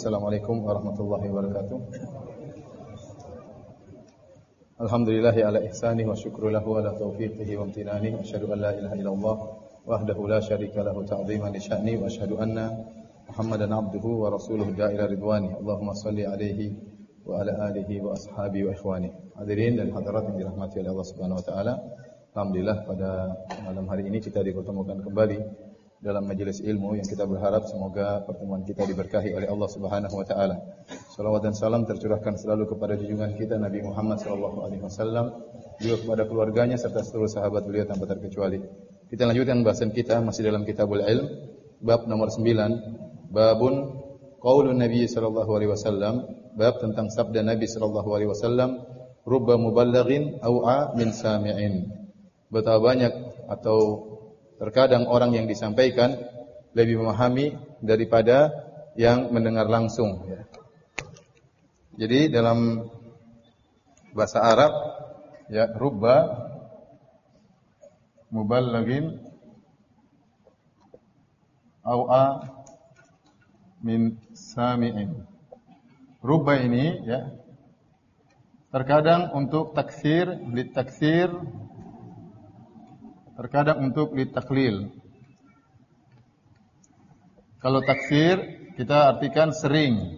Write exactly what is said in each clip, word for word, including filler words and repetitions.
Assalamualaikum warahmatullahi wabarakatuh. Alhamdulillahi ala ihsanih wa syukru lahu ala taufiqihi wa amtinani. Asyhadu an la ilaha illallah wahdahu la syarika lahu ta'ziman li sya'ni wa asyhadu anna Muhammadan abduhu wa rasuluhu da'ila ridwani. Allahumma salli alaihi wa ala alihi wa ashabihi wa ikhwani. Hadirin dan hadirat yang dirahmati oleh Allah Subhanahu wa taala. Alhamdulillah pada malam hari ini kita dipertemukan kembali dalam majelis ilmu yang kita berharap semoga pertemuan kita diberkahi oleh Allah Subhanahu wa taala. Salawat dan salam tercurahkan selalu kepada junjungan kita Nabi Muhammad sallallahu alaihi wasallam, juga kepada keluarganya serta seluruh sahabat beliau tanpa terkecuali. Kita lanjutkan bahasan kita masih dalam Kitabul Ilm, bab nomor sembilan, babun qaulun Nabi sallallahu alaihi wasallam, bab tentang sabda Nabi sallallahu alaihi wasallam, rubba muballighin au'a min sami'in. Betapa banyak atau terkadang orang yang disampaikan lebih memahami daripada yang mendengar langsung. Jadi dalam bahasa Arab, ya, rubba muballighin au'a min sami'in. Rubba ini, ya, terkadang untuk taksir, litaksir, terkadang untuk litaklil. Kalau taksir kita artikan sering.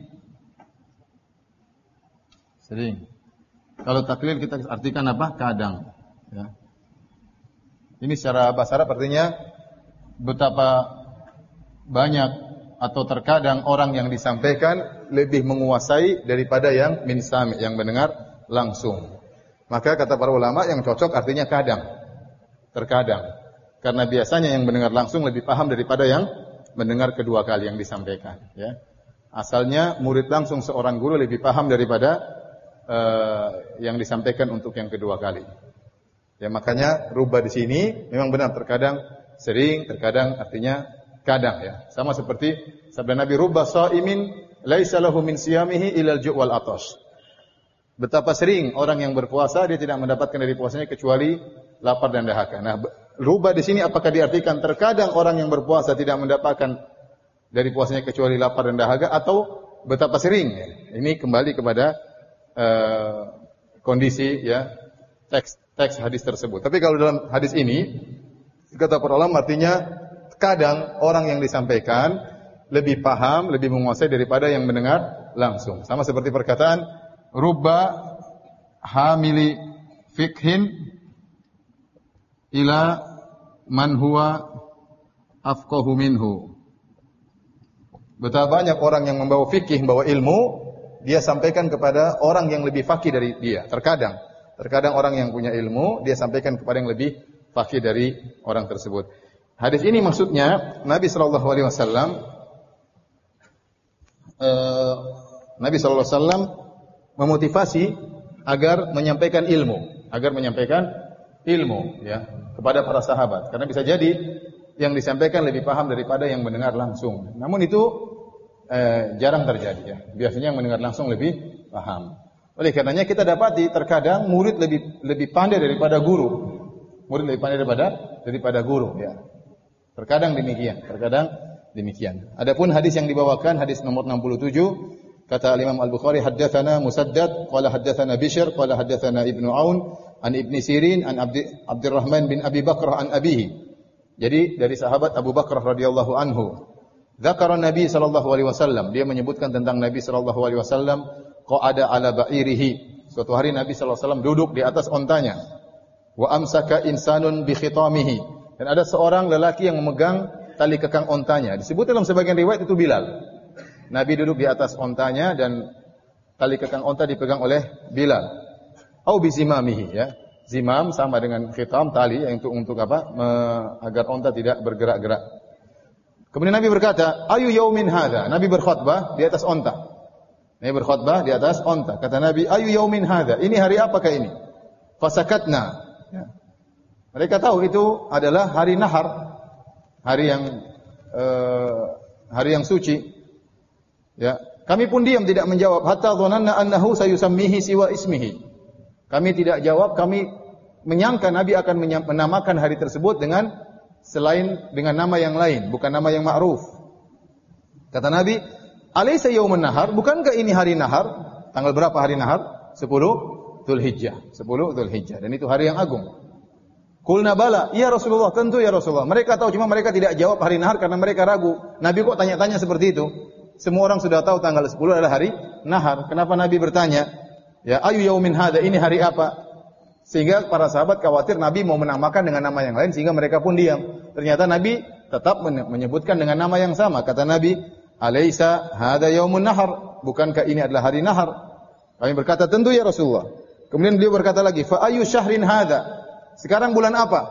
Sering. Kalau taklil kita artikan apa? Kadang. Ya. Ini secara bahasa Arab artinya betapa banyak atau terkadang orang yang disampaikan lebih menguasai daripada yang min sami', yang mendengar langsung. Maka kata para ulama yang cocok artinya kadang. Terkadang, karena biasanya yang mendengar langsung lebih paham daripada yang mendengar kedua kali yang disampaikan. Ya. Asalnya murid langsung seorang guru lebih paham daripada uh, yang disampaikan untuk yang kedua kali. Ya, makanya rubah di sini memang benar, terkadang sering, terkadang artinya kadang. Ya. Sama seperti sabda Nabi, rubah sha'imin laisa lahu min siyamihi ilal ju' wal atash. Betapa sering orang yang berpuasa dia tidak mendapatkan dari puasanya kecuali lapar dan dahaga. Nah, rubah di sini apakah diartikan terkadang orang yang berpuasa tidak mendapatkan dari puasanya kecuali lapar dan dahaga, atau betapa sering? Ini kembali kepada uh, kondisi, ya, teks teks hadis tersebut. Tapi kalau dalam hadis ini kata para ulama artinya kadang orang yang disampaikan lebih paham, lebih menguasai daripada yang mendengar langsung. Sama seperti perkataan rubba hamili fikhin ila man huwa afqahu minhu. Betapa banyak orang yang membawa fikih, membawa ilmu, dia sampaikan kepada orang yang lebih faqih dari dia. Terkadang, terkadang orang yang punya ilmu, dia sampaikan kepada yang lebih faqih dari orang tersebut. Hadis ini maksudnya Nabi sallallahu alaihi wasallam uh, Nabi sallallahu alaihi wasallam memotivasi agar menyampaikan ilmu, agar menyampaikan ilmu, ya, kepada para sahabat. Karena bisa jadi yang disampaikan lebih paham daripada yang mendengar langsung. Namun itu eh, jarang terjadi, ya. Biasanya yang mendengar langsung lebih paham. Oleh karenanya kita dapati terkadang murid lebih lebih pandai daripada guru. Murid lebih pandai daripada daripada guru, ya. Terkadang demikian, terkadang demikian. Adapun hadis yang dibawakan, hadis nomor enam puluh tujuh, kata Imam Al-Bukhari, haddatsana Musaddad, qala haddatsana Bishr, qala haddatsana Ibnu Aun, an Ibni Sirin, an Abdi, Abdurrahman bin Abi Bakrah an abihi. Jadi dari sahabat Abu Bakrah radhiyallahu anhu. Dzakara Nabi sallallahu alaihi wasallam, dia menyebutkan tentang Nabi sallallahu alaihi wasallam, qa'ada ala ba'irihi. Suatu hari Nabi sallallahu alaihi wasallam duduk di atas ontanya. Wa amsaka insanun bi khitamihi. Dan ada seorang lelaki yang memegang tali kekang ontanya. Disebut dalam sebagian riwayat itu Bilal. Nabi duduk di atas ontanya dan tali kekang onta dipegang oleh Bilal. Au bizimamihi, ya. Zimam sama dengan khitam, tali yang untuk untuk apa? Me, agar onta tidak bergerak-gerak. Kemudian Nabi berkata, "Ayu yaumin hadza?" Nabi berkhutbah di atas onta. Nabi berkhutbah di atas onta. Kata Nabi, "Ayu yaumin hadza?" Ini hari apakah ini? Fasakatna. Ya. Mereka tahu itu adalah hari nahar, hari yang uh, hari yang suci. Ya, kami pun diam tidak menjawab hatta dhananna annahu sayusammihi siwa ismihi. Kami tidak jawab, kami menyangka Nabi akan menamakan hari tersebut dengan selain dengan nama yang lain, bukan nama yang ma'ruf. Kata Nabi, Alaysa yaumun nahar? Bukankah ini hari nahar? Tanggal berapa hari nahar? sepuluh Dzulhijjah. sepuluh Dzulhijjah. Dan itu hari yang agung. Qulna bala, iya Rasulullah, tentu ya Rasulullah. Mereka tahu, cuma mereka tidak jawab hari nahar karena mereka ragu. Nabi kok tanya-tanya seperti itu? Semua orang sudah tahu tanggal sepuluh adalah hari nahar. Kenapa Nabi bertanya? Ya, ayu yaumin hada, ini hari apa? Sehingga para sahabat khawatir Nabi mau menamakan dengan nama yang lain sehingga mereka pun diam. Ternyata Nabi tetap menyebutkan dengan nama yang sama. Kata Nabi, "Alaysa hada yaumun nahar?" Bukankah ini adalah hari nahar? Kami berkata, "Tentu ya Rasulullah." Kemudian beliau berkata lagi, "Fa ayu syahrin hada?" Sekarang bulan apa?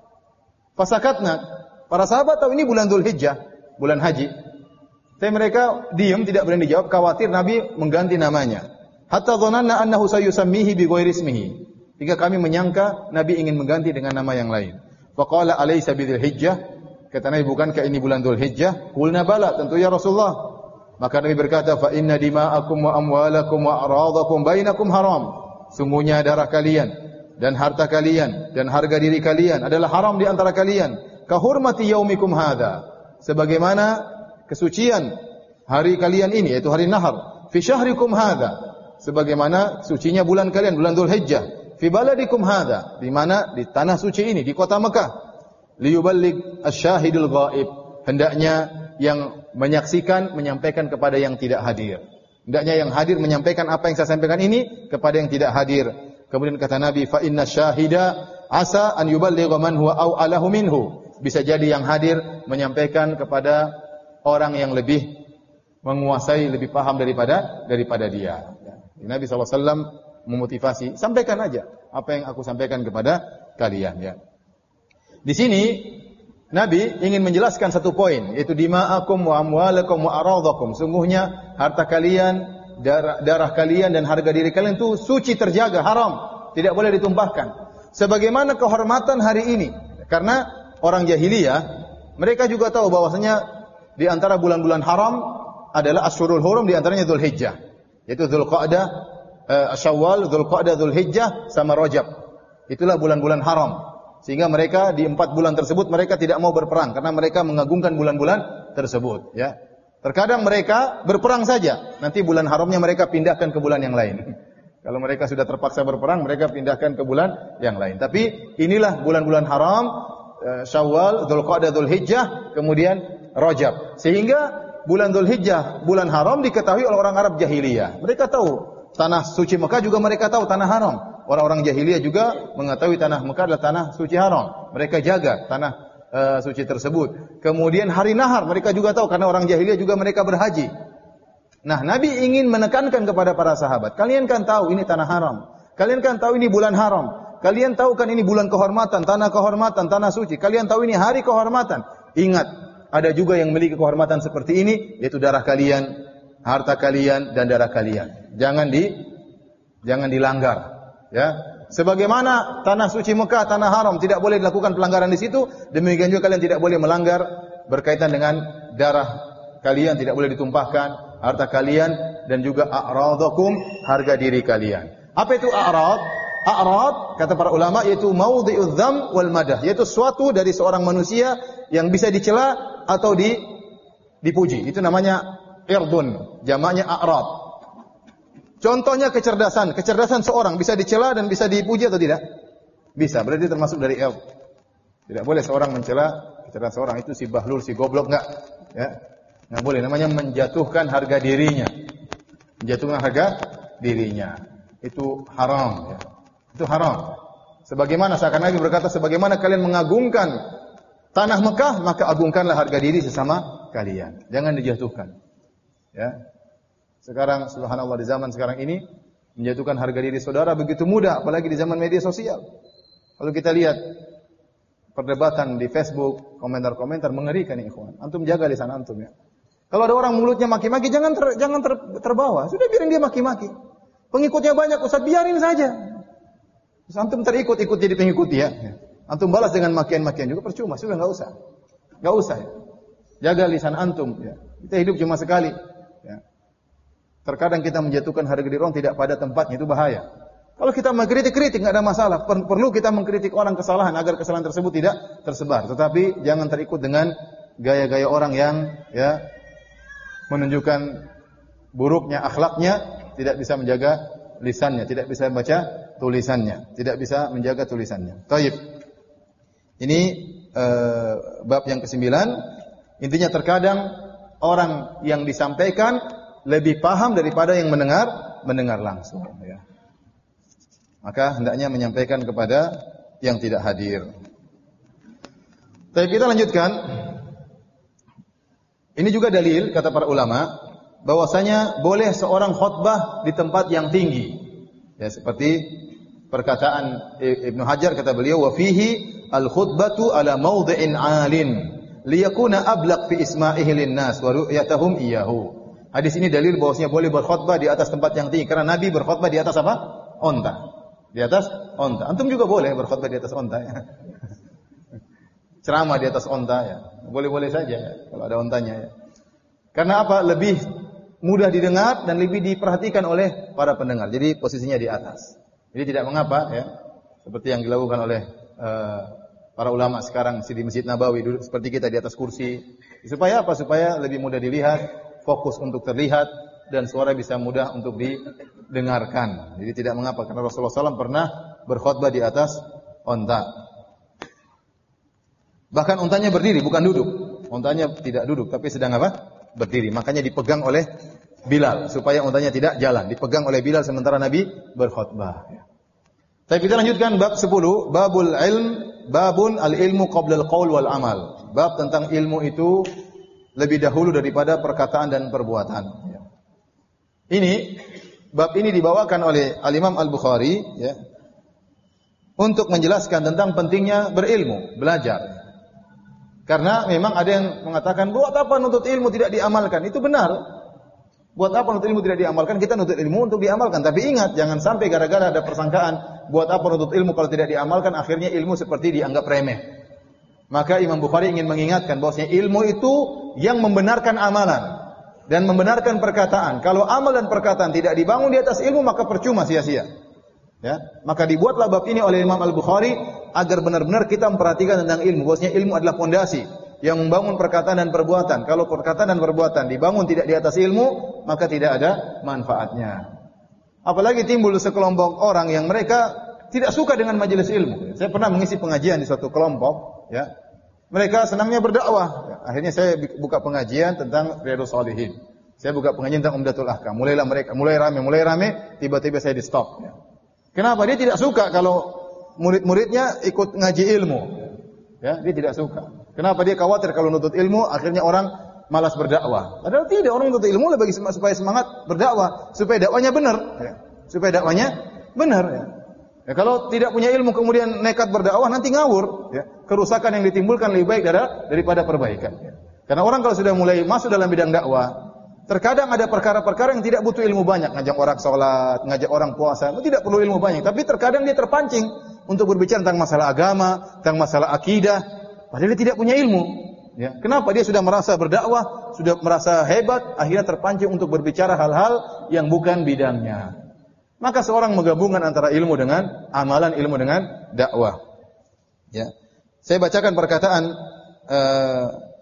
Fasakatna. Para sahabat tahu ini bulan Dzulhijjah, bulan haji. Tapi mereka diam, tidak berani dijawab, khawatir Nabi mengganti namanya. Hatta dhananna annahu sayusammihi bi ghairi ismihi. Hingga kami menyangka Nabi ingin mengganti dengan nama yang lain. Faqala alaysa bi Dzulhijjah? Kata Nabi, bukankah ini bulan Dzulhijjah? Qulna bala, tentu ya Rasulullah. Maka Nabi berkata, fa inna dima'akum wa amwalakum wa a'radakum bainakum haram. Sungguhnya darah kalian dan harta kalian dan harga diri kalian adalah haram di antara kalian. Kahurmati yaumikum hadza. Sebagaimana kesucian hari kalian ini, yaitu hari nahar. Fi syahrikum hadza. Sebagaimana sucinya bulan kalian, bulan Dzulhijjah. Fi baladikum hadza. Di mana? Di tanah suci ini, di kota Mekah. Liyuballigh asy-syahidul ghaib. Hendaknya yang menyaksikan menyampaikan kepada yang tidak hadir. Hendaknya yang hadir menyampaikan apa yang saya sampaikan ini kepada yang tidak hadir. Kemudian kata Nabi, fa inna syahida asa an yuballigha man huwa au alahu minhu. Bisa jadi yang hadir menyampaikan kepada orang yang lebih menguasai, lebih paham daripada daripada dia. Nabi sallallahu alaihi wasallam memotivasi, sampaikan aja apa yang aku sampaikan kepada kalian, ya. Di sini Nabi ingin menjelaskan satu poin, yaitu dima'akum wa amwalakum wa aradakum. Sungguhnya harta kalian, darah, darah kalian dan harga diri kalian itu suci, terjaga, haram, tidak boleh ditumpahkan. Sebagaimana kehormatan hari ini. Karena orang jahiliyah, mereka juga tahu bahwasanya di antara bulan-bulan haram adalah Asyhurul Hurum, di antaranya Dzulhijjah, yaitu Dzulqa'dah, uh, Syawal, Dzulqa'dah, Dzulhijjah sama Rajab. Itulah bulan-bulan haram. Sehingga mereka di empat bulan tersebut mereka tidak mau berperang karena mereka mengagungkan bulan-bulan tersebut, ya. Terkadang mereka berperang saja, nanti bulan haramnya mereka pindahkan ke bulan yang lain. Kalau mereka sudah terpaksa berperang, mereka pindahkan ke bulan yang lain. Tapi inilah bulan-bulan haram, Syawal, Dzulqa'dah, Dzulhijjah, kemudian Rajab. Sehingga bulan Dzulhijjah, bulan haram diketahui oleh orang Arab jahiliyah. Mereka tahu tanah suci Mekah juga mereka tahu tanah haram. Orang-orang jahiliyah juga mengetahui tanah Mekah adalah tanah suci haram. Mereka jaga tanah uh, suci tersebut. Kemudian hari nahar mereka juga tahu karena orang jahiliyah juga mereka berhaji. Nah, Nabi ingin menekankan kepada para sahabat, kalian kan tahu ini tanah haram. Kalian kan tahu ini bulan haram. Kalian tahu kan ini bulan kehormatan, tanah kehormatan, tanah suci. Kalian tahu ini hari kehormatan. Ingat, ada juga yang memiliki kehormatan seperti ini, yaitu darah kalian, harta kalian dan darah kalian. Jangan di jangan dilanggar. Ya, sebagaimana tanah suci Mekah, tanah haram tidak boleh dilakukan pelanggaran di situ, demikian juga kalian tidak boleh melanggar berkaitan dengan darah kalian, tidak boleh ditumpahkan, harta kalian dan juga a'radakum, harga diri kalian. Apa itu a'rad? A'rad kata para ulama yaitu maudhi'udz dzam wal madah, yaitu suatu dari seorang manusia yang bisa dicela atau di dipuji. Itu namanya irdun, jamaknya a'rad. Contohnya kecerdasan. Kecerdasan seorang bisa dicela dan bisa dipuji atau tidak? Bisa. Berarti termasuk dari ilmu. Tidak boleh seorang mencela kecerdasan seorang, itu si bahlul, si goblok, enggak. Ya. Enggak boleh. Namanya menjatuhkan harga dirinya. Menjatuhkan harga dirinya. Itu haram. Ya. Itu haram. Sebagaimana seakan Nabi berkata, sebagaimana kalian mengagungkan tanah Mekah, maka agungkanlah harga diri sesama kalian. Jangan dijatuhkan. Ya. Sekarang subhanallah di zaman sekarang ini menjatuhkan harga diri saudara begitu mudah, apalagi di zaman media sosial. Kalau kita lihat perdebatan di Facebook, komentar-komentar mengerikan nih, ikhwan. Antum jaga lisan antum ya. Kalau ada orang mulutnya maki-maki, jangan ter, jangan ter, terbawa. Sudah biarin dia maki-maki. Pengikutnya banyak, Ustaz, biarin saja. Terus antum terikut-ikut jadi pengikut ya. Antum balas dengan makian-makian juga percuma, sudah enggak usah. Enggak usah ya. Jaga lisan antum ya. Kita hidup cuma sekali ya. Terkadang kita menjatuhkan harga diri orang tidak pada tempatnya, itu bahaya. Kalau kita mengkritik-kritik enggak ada masalah. Perlu kita mengkritik orang kesalahan agar kesalahan tersebut tidak tersebar. Tetapi jangan terikut dengan gaya-gaya orang yang ya menunjukkan buruknya akhlaknya, tidak bisa menjaga lisannya, tidak bisa baca tulisannya, tidak bisa menjaga tulisannya. Taib. Ini uh, bab yang kesembilan. Intinya terkadang orang yang disampaikan lebih paham daripada yang mendengar mendengar langsung. Ya. Maka hendaknya menyampaikan kepada yang tidak hadir. Tapi kita lanjutkan. Ini juga dalil kata para ulama bahwasanya boleh seorang khutbah di tempat yang tinggi. Ya, seperti perkataan Ibnu Hajar kata beliau wa fihi al-khutbatu ala mawdhi'in 'alin liyakuna ablaq fi isma'ihi lin-nas wa ru'yatahum iyyahu. Hadis ini dalil bahwasanya boleh berkhutbah di atas tempat yang tinggi karena Nabi berkhutbah di atas apa? Onta. Di atas onta. Antum juga boleh berkhutbah di atas onta ya. Ceramah di atas onta ya. Boleh-boleh saja ya, kalau ada ontanya ya. Karena apa? Lebih mudah didengar dan lebih diperhatikan oleh para pendengar. Jadi posisinya di atas. Jadi tidak mengapa ya. Seperti yang dilakukan oleh uh, para ulama sekarang di Masjid Nabawi duduk seperti kita di atas kursi. Supaya apa? Supaya lebih mudah dilihat, fokus untuk terlihat dan suara bisa mudah untuk didengarkan. Jadi tidak mengapa karena Rasulullah shallallahu alaihi wasallam pernah berkhutbah di atas onta. Bahkan ontanya berdiri, bukan duduk. Ontanya tidak duduk, tapi sedang apa? Berdiri. Makanya dipegang oleh Bilal supaya ontanya tidak jalan. Dipegang oleh Bilal sementara Nabi berkhutbah. Tapi kita lanjutkan bab sepuluh, babul ilm, babun al-ilmu qabla al-qaul wal amal. Bab tentang ilmu itu lebih dahulu daripada perkataan dan perbuatan. Ini bab ini dibawakan oleh Al-Imam Al-Bukhari ya, untuk menjelaskan tentang pentingnya berilmu, belajar. Karena memang ada yang mengatakan, buat apa nuntut ilmu tidak diamalkan? Itu benar. Buat apa nuntut ilmu tidak diamalkan? Kita nuntut ilmu untuk diamalkan. Tapi ingat, jangan sampai gara-gara ada persangkaan, buat apa nuntut ilmu kalau tidak diamalkan, akhirnya ilmu seperti dianggap remeh. Maka Imam Bukhari ingin mengingatkan bahwasanya ilmu itu yang membenarkan amalan dan membenarkan perkataan. Kalau amal dan perkataan tidak dibangun di atas ilmu, maka percuma sia-sia. Ya, maka dibuatlah bab ini oleh Imam Al-Bukhari agar benar-benar kita memperhatikan tentang ilmu. Bahwasanya ilmu adalah pondasi yang membangun perkataan dan perbuatan. Kalau perkataan dan perbuatan dibangun tidak di atas ilmu, maka tidak ada manfaatnya. Apalagi timbul sekelompok orang yang mereka tidak suka dengan majelis ilmu. Saya pernah mengisi pengajian di suatu kelompok, ya. Mereka senangnya berdakwah. Akhirnya saya buka pengajian tentang Riyadhus Shalihin. Saya buka pengajian tentang Umdatul Ahkam. Mulailah mereka mulai rame, mulai rame, tiba-tiba saya di-stop, ya. Kenapa? Dia tidak suka kalau murid-muridnya ikut ngaji ilmu. Ya, dia tidak suka. Kenapa? Dia khawatir kalau nuntut ilmu akhirnya orang malas berdakwah. Padahal tidak, orang nuntut ilmu bagi supaya semangat berdakwah, supaya dakwanya benar, ya. Supaya dakwanya benar, ya. Ya, kalau tidak punya ilmu kemudian nekat berdakwah nanti ngawur, ya. Kerusakan yang ditimbulkan lebih baik daripada perbaikan, ya. Karena orang kalau sudah mulai masuk dalam bidang dakwah, terkadang ada perkara-perkara yang tidak butuh ilmu banyak, ngajak orang sholat, ngajak orang puasa, itu tidak perlu ilmu banyak. Tapi terkadang dia terpancing untuk berbicara tentang masalah agama, tentang masalah akidah, padahal dia tidak punya ilmu. Ya. Kenapa? Dia sudah merasa berdakwah, sudah merasa hebat, akhirnya terpancing untuk berbicara hal-hal yang bukan bidangnya. Maka seorang menggabungkan antara ilmu dengan amalan, ilmu dengan dakwah. Ya. Saya bacakan perkataan uh,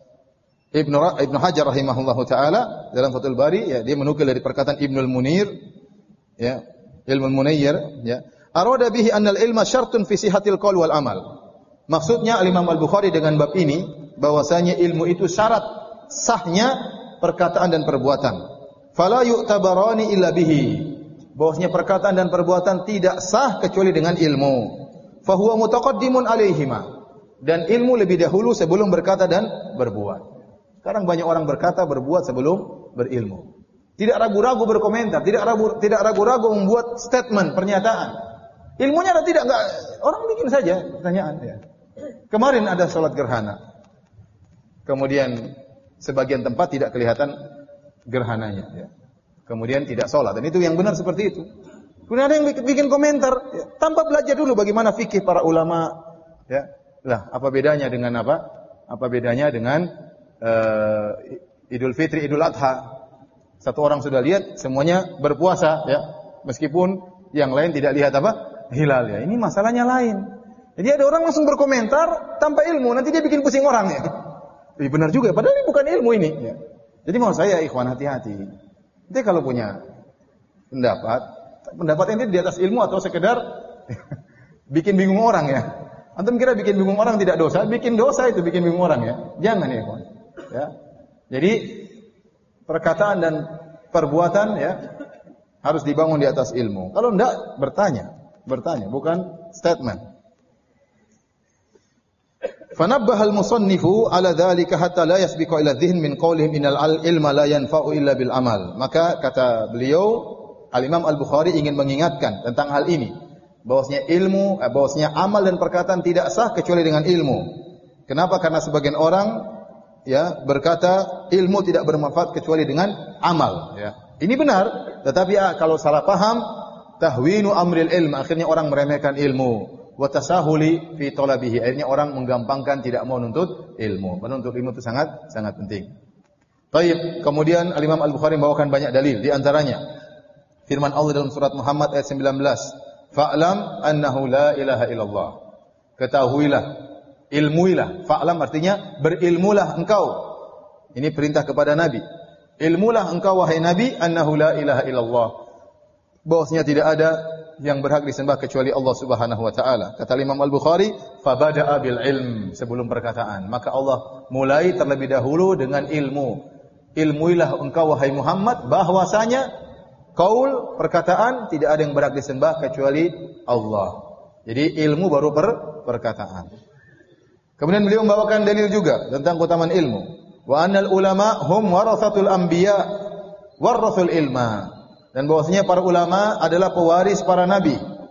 Ibnu Ibnu Hajar rahimahullahu taala dalam Fathul Bari, ya, dia menukil dari perkataan Ibnul Munir, ya, Ilmu Munayyir, ya. Arada bihi annal ilma syartun fi sihhatil qaul wal amal. Maksudnya Al-Imam Al-Bukhari dengan bab ini bahwasanya ilmu itu syarat sahnya perkataan dan perbuatan. Fala yu'tabarani illa bihi. Bahwasanya perkataan dan perbuatan tidak sah kecuali dengan ilmu. Fa huwa mutaqaddimun alaihima. Dan ilmu lebih dahulu sebelum berkata dan berbuat. Sekarang banyak orang berkata, berbuat sebelum berilmu. Tidak ragu-ragu berkomentar, tidak ragu tidak ragu-ragu membuat statement, pernyataan. Ilmunya ada tidak enggak, orang bikin saja pertanyaan, ya. Kemarin ada salat gerhana. Kemudian sebagian tempat tidak kelihatan gerhananya, ya. Kemudian tidak salat, dan itu yang benar seperti itu. Kemudian ada yang bikin, bikin komentar, ya, tanpa belajar dulu bagaimana fikih para ulama, ya. Lah, apa bedanya dengan apa? Apa bedanya dengan Uh, Idul Fitri, Idul Adha. Satu orang sudah lihat, semuanya berpuasa, ya. Meskipun yang lain tidak lihat apa? Hilal, ya. Ini masalahnya lain. Jadi ada orang langsung berkomentar tanpa ilmu, nanti dia bikin pusing orang, ya. Jadi benar juga, padahal ini bukan ilmu ini, ya. Jadi mau saya ikhwan hati-hati. Nanti kalau punya pendapat, pendapat ini di atas ilmu atau sekedar bikin bingung orang ya. Antum kira bikin bingung orang tidak dosa, bikin dosa itu bikin bingung orang ya. Jangan ya ikhwan. Ya. Jadi perkataan dan perbuatan ya harus dibangun di atas ilmu. Kalau enggak bertanya, bertanya bukan statement. Fanabbaha al-musannifu ala dzalika hatta la yasbiqu ila dhihn min qawlihim innal ilma la yanfa'u illa bil amal. Maka kata beliau Al-Imam Al-Bukhari ingin mengingatkan tentang hal ini, bahwasanya ilmu, eh, bahwasanya amal dan perkataan tidak sah kecuali dengan ilmu. Kenapa? Karena sebagian orang ya berkata ilmu tidak bermanfaat kecuali dengan amal ya. Ini benar, tetapi ah, kalau salah paham tahwinu amril ilm, akhirnya orang meremehkan ilmu. Wa tasahuli fi talabihi, akhirnya orang menggampangkan tidak mau menuntut ilmu. Menuntut ilmu itu sangat sangat penting. Baik, kemudian Al-Imam Al-Bukhari membawakan banyak dalil, di antaranya firman Allah dalam surat Muhammad ayat sembilan belas, "Fa'lam annahu la ilaha illallah." Ketahuilah, ilmuilah. Fa'lam artinya berilmulah engkau. Ini perintah kepada Nabi. Ilmulah engkau wahai Nabi annahu la ilaha illallah. Bahwasanya tidak ada yang berhak disembah kecuali Allah Subhanahu wa taala. Kata Imam Al-Bukhari, "Fabada'a bil ilm," sebelum perkataan. Maka Allah mulai terlebih dahulu dengan ilmu. Ilmuilah engkau wahai Muhammad bahwasanya qaul, perkataan, tidak ada yang berhak disembah kecuali Allah. Jadi ilmu baru per, perkataan. Kemudian beliau membawakan dalil juga tentang keutamaan ilmu. Wa annal ulama hum warathatul anbiya warathul ilma. Dan bahwasanya para ulama adalah pewaris para nabi,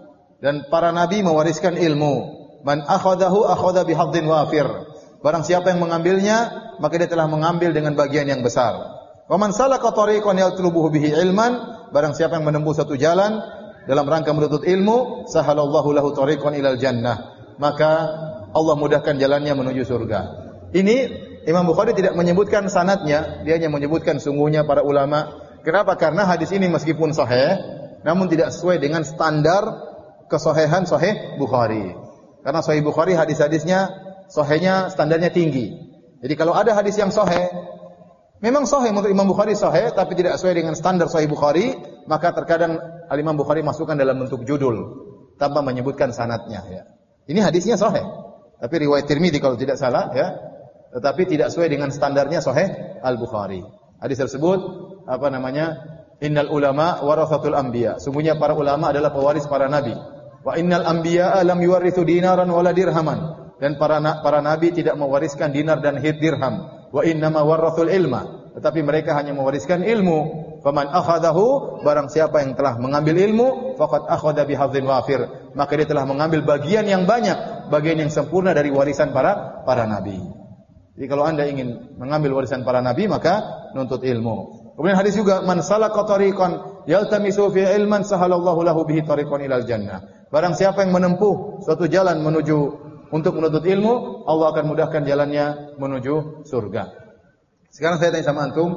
dan para nabi mewariskan ilmu. Man akhadahu akhadha bihadzin wafir. Barang siapa yang mengambilnya, maka dia telah mengambil dengan bagian yang besar. Wa man salaka tariqan yatlubuhu bihi ilman, barang siapa yang menempuh satu jalan dalam rangka menuntut ilmu, sahalallahu lahu tariqan ilal jannah, maka Allah mudahkan jalannya menuju surga. Ini Imam Bukhari tidak menyebutkan sanadnya, dia hanya menyebutkan sungguhnya para ulama. Kenapa? Karena hadis ini meskipun sahih, namun tidak sesuai dengan standar kesahihan Sahih Bukhari. Karena Sahih Bukhari hadis-hadisnya sahihnya standarnya tinggi. Jadi kalau ada hadis yang sahih, memang sahih menurut Imam Bukhari sahih, tapi tidak sesuai dengan standar Sahih Bukhari, maka terkadang Al-Imam Bukhari masukkan dalam bentuk judul tanpa menyebutkan sanadnya ya. Ini hadisnya sahih, tapi riwayat Tirmidzi kalau tidak salah ya, tetapi tidak sesuai dengan standarnya Sahih Al-Bukhari. Hadis tersebut apa namanya? Innal ulama warathatul anbiya. Sungguhnya para ulama adalah pewaris para nabi. Wa innal anbiya lam yuwarithu dinaran wala dirhaman. Dan para para nabi tidak mewariskan dinar dan dirham. Wa innama warathul ilma. Tetapi mereka hanya mewariskan ilmu. Faman akhadahu, barang siapa yang telah mengambil ilmu, faqad akhadha bihadzin wafir. Maka dia telah mengambil bagian yang banyak, bagian yang sempurna dari warisan para para nabi. Jadi kalau Anda ingin mengambil warisan para nabi, maka nuntut ilmu. Kemudian hadis juga, man salaka tariqan yaltamisu fi ilman sahalallahu lahu bihi tariqan ilal jannah. Barang siapa yang menempuh suatu jalan menuju untuk menuntut ilmu, Allah akan mudahkan jalannya menuju surga. Sekarang saya tanya sama antum,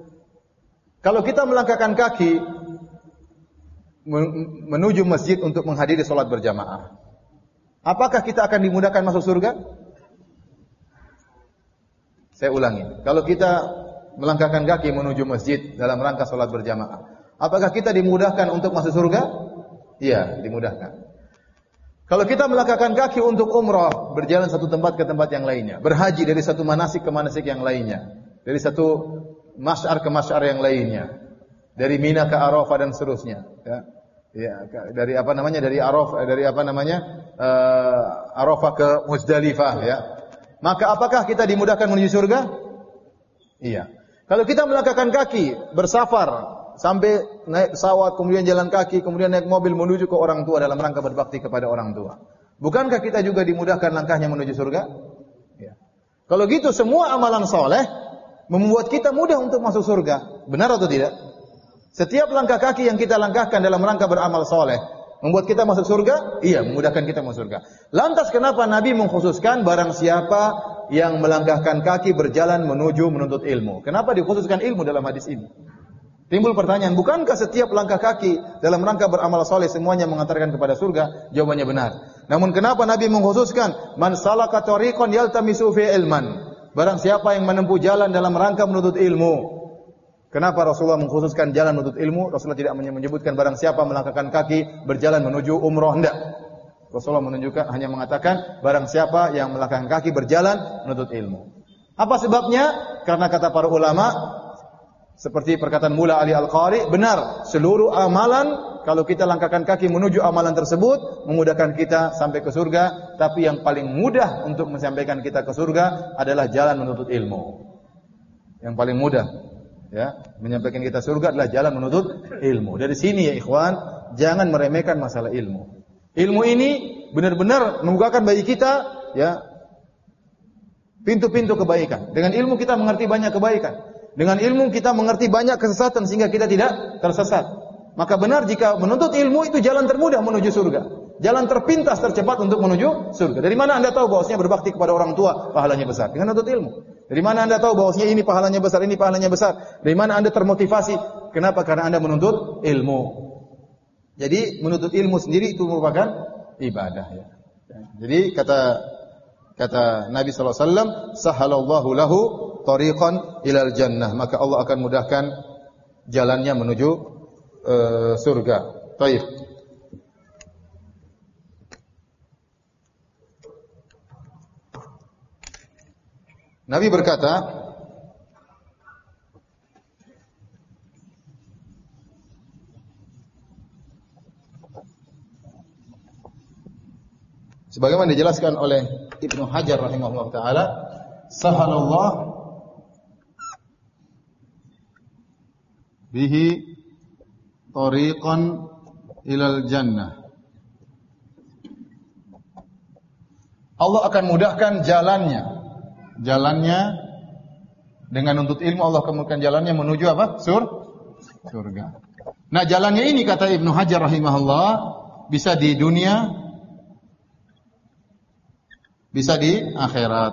kalau kita melangkahkan kaki menuju masjid untuk menghadiri salat berjamaah, apakah kita akan dimudahkan masuk surga? Saya ulangi, kalau kita melangkahkan kaki menuju masjid dalam rangka salat berjamaah, apakah kita dimudahkan untuk masuk surga? Iya, dimudahkan. Kalau kita melangkahkan kaki untuk umrah, berjalan satu tempat ke tempat yang lainnya, berhaji dari satu manasik ke manasik yang lainnya, dari satu masyar ke masyar yang lainnya, dari Mina ke Arafah dan seterusnya, ya. Ya, dari apa namanya? Dari Arafah, dari apa namanya? Uh, Arafah ke Muzdalifah, ya. Maka apakah kita dimudahkan menuju surga? Iya. Kalau kita melangkahkan kaki, bersafar sampai naik pesawat, kemudian jalan kaki, kemudian naik mobil menuju ke orang tua dalam rangka berbakti kepada orang tua, bukankah kita juga dimudahkan langkahnya menuju surga? Iya. Kalau gitu semua amalan soleh membuat kita mudah untuk masuk surga. Benar atau tidak? Setiap langkah kaki yang kita langkahkan dalam rangka beramal soleh membuat kita masuk surga? Iya, memudahkan kita masuk surga. Lantas kenapa Nabi mengkhususkan barang siapa yang melangkahkan kaki berjalan menuju menuntut ilmu? Kenapa dikhususkan ilmu dalam hadis ini? Timbul pertanyaan, bukankah setiap langkah kaki dalam rangka beramal soleh semuanya mengantarkan kepada surga? Jawabannya benar. Namun kenapa Nabi mengkhususkan man salaka tariqan yaltamisu fi ilman? Barang siapa yang menempuh jalan dalam rangka menuntut ilmu, Kenapa Rasulullah mengkhususkan jalan menuntut ilmu? Rasulullah tidak menyebutkan barang siapa melangkahkan kaki berjalan menuju umroh, enggak. Rasulullah menunjukkan hanya mengatakan barang siapa yang melangkahkan kaki berjalan menuntut ilmu. Apa sebabnya? Karena kata para ulama seperti perkataan Mula Ali Al-Qari, benar, seluruh amalan kalau kita langkahkan kaki menuju amalan tersebut memudahkan kita sampai ke surga, tapi yang paling mudah untuk menyampaikan kita ke surga adalah jalan menuntut ilmu. Yang paling mudah ya, menyampaikan kita surga adalah jalan menuntut ilmu. Dari sini ya ikhwan, jangan meremehkan masalah ilmu. Ilmu ini benar-benar membukakan bagi kita ya pintu-pintu kebaikan. Dengan ilmu kita mengerti banyak kebaikan. Dengan ilmu kita mengerti banyak kesesatan sehingga kita tidak tersesat. Maka benar jika menuntut ilmu itu jalan termudah menuju surga. Jalan terpintas tercepat untuk menuju surga. Dari mana Anda tahu bahwasanya berbakti kepada orang tua pahalanya besar? Dengan menuntut ilmu. Dari mana Anda tahu bahwasanya ini pahalanya besar, ini pahalanya besar? Dari mana Anda termotivasi? Kenapa? Karena Anda menuntut ilmu. Jadi menuntut ilmu sendiri itu merupakan ibadah ya. Jadi kata kata Nabi sallallahu alaihi wasallam, "Sahalallahu lahu tariqan ilal jannah." Maka Allah akan mudahkan jalannya menuju uh, surga. Baik. Nabi berkata, sebagaimana dijelaskan oleh Ibnu Hajar rahimahullah taala, sahalallah bihi tariqan ilal jannah. Allah akan mudahkan jalannya. Jalannya dengan nuntut ilmu Allah kemudian jalannya menuju apa? Sur surga. Nah, jalannya ini kata Ibnu Hajar rahimahullah bisa di dunia, bisa di akhirat.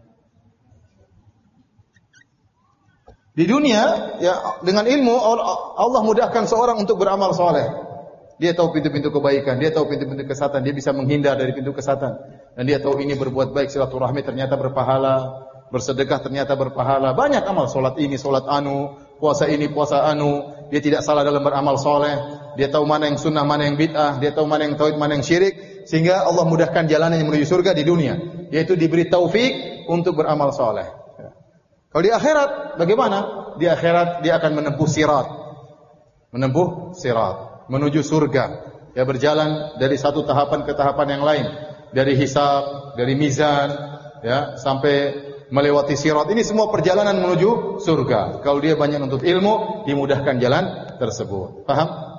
Di dunia ya dengan ilmu Allah mudahkan seorang untuk beramal soleh. Dia tahu pintu-pintu kebaikan, dia tahu pintu-pintu kesesatan, dia bisa menghindar dari pintu kesesatan. Dan dia tahu ini berbuat baik, silaturahmi ternyata berpahala, bersedekah ternyata berpahala. Banyak amal, solat ini, solat anu, puasa ini, puasa anu. Dia tidak salah dalam beramal soleh. Dia tahu mana yang sunnah, mana yang bid'ah. Dia tahu mana yang tauhid, mana yang syirik. Sehingga Allah mudahkan jalannya menuju surga di dunia. Yaitu diberi taufik untuk beramal soleh. Kalau di akhirat, bagaimana? Di akhirat dia akan menempuh sirat. Menempuh sirat. Menuju surga, ya berjalan dari satu tahapan ke tahapan yang lain, dari hisab, dari mizan, ya sampai melewati sirat. Ini semua perjalanan menuju surga. Kalau dia banyak menuntut ilmu, dimudahkan jalan tersebut. Paham?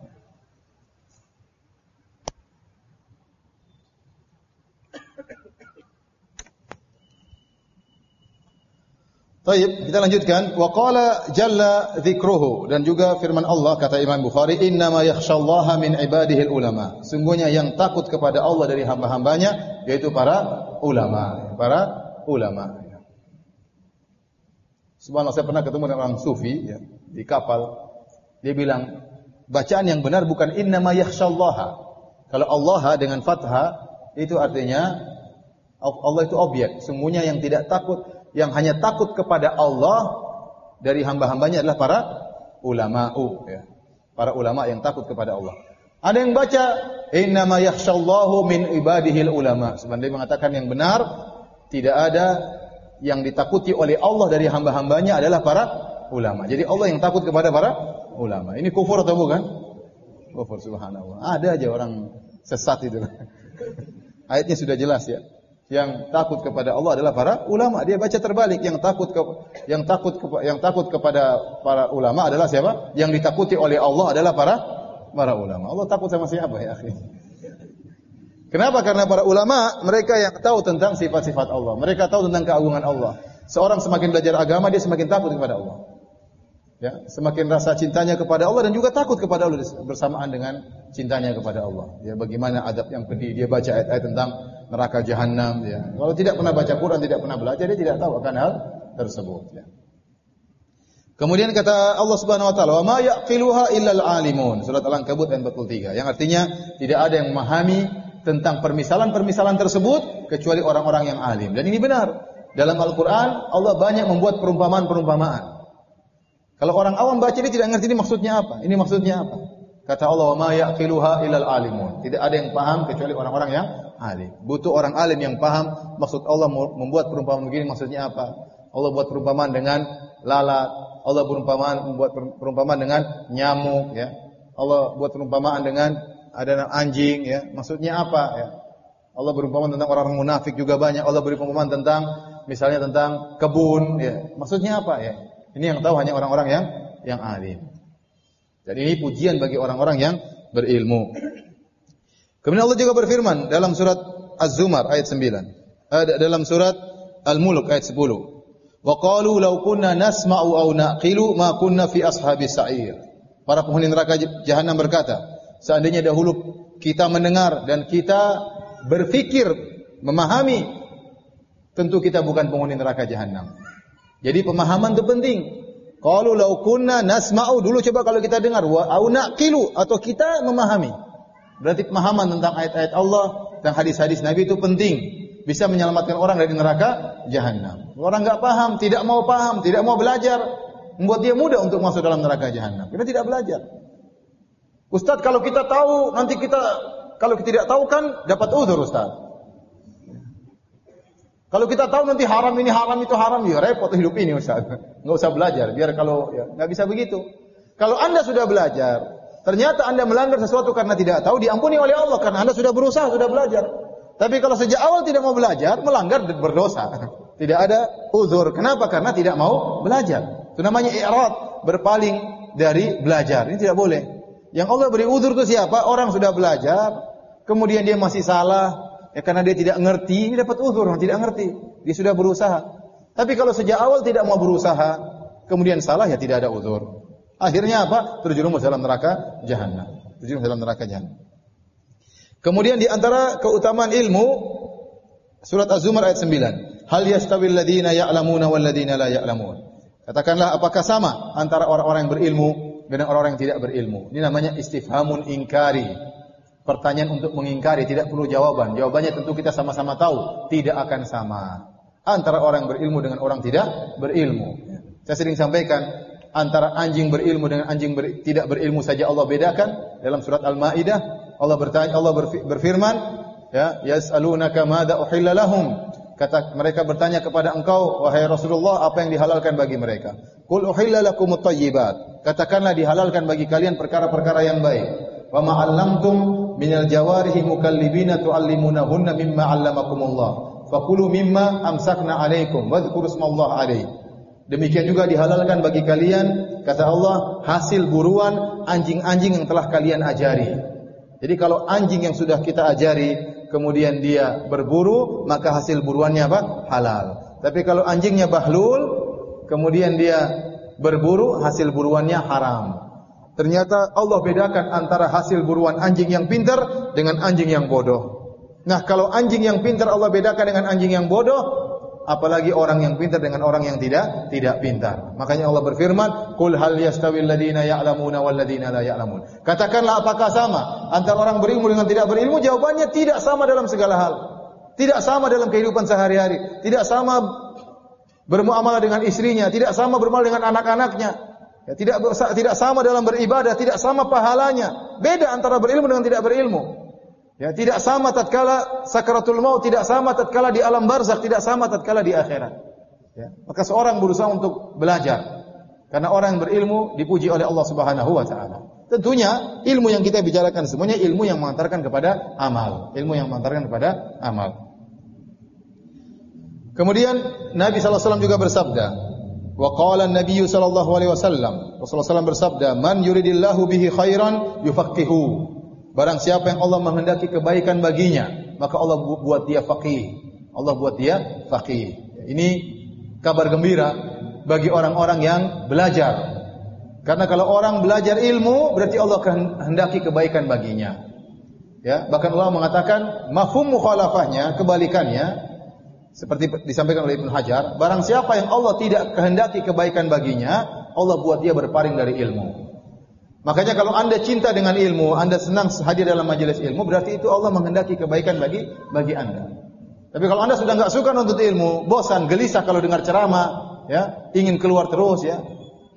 Baik, kita lanjutkan. Wa qala jalla dzikruhu, dan juga firman Allah kata Imam Bukhari, innama yakhsyallaha min ibadihi ulama. Sungguhnya yang takut kepada Allah dari hamba-hambanya yaitu para ulama, para ulama. Subhanallah, saya pernah ketemu dengan orang sufi ya, di kapal. Dia bilang, bacaan yang benar bukan innama yakhsyallaha. Kalau Allah dengan fathah itu artinya Allah itu objek. Sungguhnya yang tidak takut, yang hanya takut kepada Allah dari hamba-hambanya adalah para ulama'u ya. Para ulama yang takut kepada Allah. Ada yang baca innama yakhshallahu min ibadihil ulama. Sebenarnya mengatakan yang benar, tidak ada yang ditakuti oleh Allah dari hamba-hambanya adalah para ulama. Jadi Allah yang takut kepada para ulama. Ini kufur atau bukan? Kufur, subhanallah. Ada aja orang sesat itu. Ayatnya sudah jelas ya. Yang takut kepada Allah adalah para ulama. Dia baca terbalik. Yang takut ke, yang takut ke, yang takut kepada para ulama adalah siapa? Yang ditakuti oleh Allah adalah para para ulama. Allah takut sama siapa ya akhi? Kenapa? Karena para ulama mereka yang tahu tentang sifat-sifat Allah. Mereka tahu tentang keagungan Allah. Seorang semakin belajar agama dia semakin takut kepada Allah. Ya, semakin rasa cintanya kepada Allah dan juga takut kepada Allah bersamaan dengan cintanya kepada Allah. Ya, bagaimana adab yang pedih, dia baca ayat-ayat tentang neraka jahanam ya. Kalau tidak pernah baca Quran, tidak pernah belajar, dia tidak tahu akan hal tersebut ya. Kemudian kata Allah Subhanahu wa taala, "Wa ma yaqiluha illal alimun." Surat Al-Ankabut ayat empat puluh tiga. Yang artinya tidak ada yang memahami tentang permisalan-permisalan tersebut kecuali orang-orang yang alim. Dan ini benar. Dalam Al-Qur'an Allah banyak membuat perumpamaan-perumpamaan. Kalau orang awam baca dia tidak ngerti ini maksudnya apa. Ini maksudnya apa? Kata Allah, "Ma yaqiluha illal alimun." Tidak ada yang paham kecuali orang-orang yang alim. Butuh orang alim yang paham maksud Allah membuat perumpamaan begini maksudnya apa. Allah buat perumpamaan dengan lalat, Allah perumpamaan membuat perumpamaan dengan nyamuk ya. Allah buat perumpamaan dengan ada anjing ya. Maksudnya apa ya? Allah berumpamaan tentang orang-orang munafik juga banyak. Allah beri perumpamaan tentang misalnya tentang kebun ya. Maksudnya apa ya? Ini yang tahu hanya orang-orang yang yang alim. Dan ini pujian bagi orang-orang yang berilmu. Kemudian Allah juga berfirman dalam surat Az-Zumar ayat sembilan. Eh, dalam surat Al-Mulk ayat sepuluh. Wa qalu law kunna nasma'u aw naqilu ma kunna fi ashabis sa'ir. Para penghuni neraka jahanam berkata, seandainya dahulu kita mendengar dan kita berfikir, memahami, tentu kita bukan penghuni neraka jahanam. Jadi pemahaman itu penting. Qalu law kunna nasma'u, dulu coba kalau kita dengar, wa au naqilu, atau kita memahami. Berarti pemahaman tentang ayat-ayat Allah dan hadis-hadis Nabi itu penting. Bisa menyelamatkan orang dari neraka jahanam. Orang enggak paham, tidak mau paham, tidak mau belajar, membuat dia mudah untuk masuk dalam neraka jahanam. Kita tidak belajar. Ustaz, kalau kita tahu, nanti kita kalau kita tidak tahu kan dapat uzur, Ustaz. Kalau kita tahu nanti haram ini haram itu haram, ya repot hidup ini, Ustaz. Enggak usah belajar, biar kalau ya enggak bisa begitu. Kalau Anda sudah belajar, ternyata Anda melanggar sesuatu karena tidak tahu, diampuni oleh Allah karena Anda sudah berusaha, sudah belajar. Tapi kalau sejak awal tidak mau belajar, melanggar berdosa. Tidak ada uzur. Kenapa? Karena tidak mau belajar. Itu namanya i'rad, berpaling dari belajar. Ini tidak boleh. Yang Allah beri uzur itu siapa? Orang sudah belajar, kemudian dia masih salah, ya karena dia tidak ngerti, ini dapat uzur, orang tidak ngerti. Dia sudah berusaha. Tapi kalau sejak awal tidak mau berusaha, kemudian salah, ya tidak ada uzur. Akhirnya apa? Terjerumus dalam neraka jahanam. Terjerumus dalam neraka jahanam. Kemudian di antara keutamaan ilmu, surat Az-Zumar ayat sembilan. Hal yastawil ladina ya'lamuna wal ladina la ya'lamun. Katakanlah apakah sama antara orang-orang yang berilmu dengan orang-orang yang tidak berilmu. Ini namanya istifhamun inkari. Pertanyaan untuk mengingkari, tidak perlu jawaban. Jawabannya tentu kita sama-sama tahu, tidak akan sama antara orang yang berilmu dengan orang tidak berilmu. Saya sering sampaikan, antara anjing berilmu dengan anjing ber, tidak berilmu saja Allah bedakan. Dalam surat Al-Maidah Allah bertanya, Allah berfirman, ya, yas'alunaka madza uhilla lahum. Kata mereka bertanya kepada engkau wahai Rasulullah, apa yang dihalalkan bagi mereka? Qul uhilla lakumut thayyibat. Katakanlah dihalalkan bagi kalian perkara-perkara yang baik. Wa ma 'allamtum minal jawarihi mukallibina tu'allimunahunna mimma 'allamakumullah. Fakulu mimma amsakna 'alaikum wadhkuru ismallahi 'alaihi. Demikian juga dihalalkan bagi kalian, kata Allah, hasil buruan anjing-anjing yang telah kalian ajari. Jadi kalau anjing yang sudah kita ajari, kemudian dia berburu, maka hasil buruannya apa? Halal. Tapi kalau anjingnya bahlul, kemudian dia berburu, hasil buruannya haram. Ternyata Allah bedakan antara hasil buruan anjing yang pintar dengan anjing yang bodoh. Nah, kalau anjing yang pintar Allah bedakan dengan anjing yang bodoh, apalagi orang yang pintar dengan orang yang tidak tidak pintar. Makanya Allah berfirman, "Qul hal yastawil ladina ya'lamuna wal ladina la ya'lamun." Katakanlah apakah sama antara orang berilmu dengan tidak berilmu? Jawabannya tidak sama dalam segala hal. Tidak sama dalam kehidupan sehari-hari, tidak sama bermuamalah dengan istrinya, tidak sama bermuamalah dengan anak-anaknya. Ya, tidak tidak sama dalam beribadah, tidak sama pahalanya. Beda antara berilmu dengan tidak berilmu. Ya, tidak sama tatkala sakaratul maut, tidak sama tatkala di alam barzakh, tidak sama tatkala di akhirat. Ya, maka seorang berusaha untuk belajar. Karena orang yang berilmu dipuji oleh Allah Subhanahu wa taala. Tentunya ilmu yang kita bicarakan semuanya ilmu yang mengantarkan kepada amal, ilmu yang mengantarkan kepada amal. Kemudian Nabi sallallahu alaihi wasallam juga bersabda, wa qala an-nabiy sallallahu alaihi wasallam, Rasulullah sallallahu alaihi wasallam bersabda, "Man yuridillahu bihi khairan yufaqihu." Barang siapa yang Allah menghendaki kebaikan baginya, maka Allah buat dia faqih. Allah buat dia faqih. Ini kabar gembira bagi orang-orang yang belajar. Karena kalau orang belajar ilmu, berarti Allah kehendaki kebaikan baginya. Ya, bahkan Allah mengatakan mafhum mukhalafahnya, kebalikannya, seperti disampaikan oleh Ibnu Hajar, barang siapa yang Allah tidak kehendaki kebaikan baginya, Allah buat dia berpaling dari ilmu. Makanya kalau Anda cinta dengan ilmu, Anda senang hadir dalam majelis ilmu, berarti itu Allah menghendaki kebaikan bagi bagi Anda. Tapi kalau Anda sudah enggak suka nuntut ilmu, bosan, gelisah kalau dengar ceramah, ya, ingin keluar terus, ya.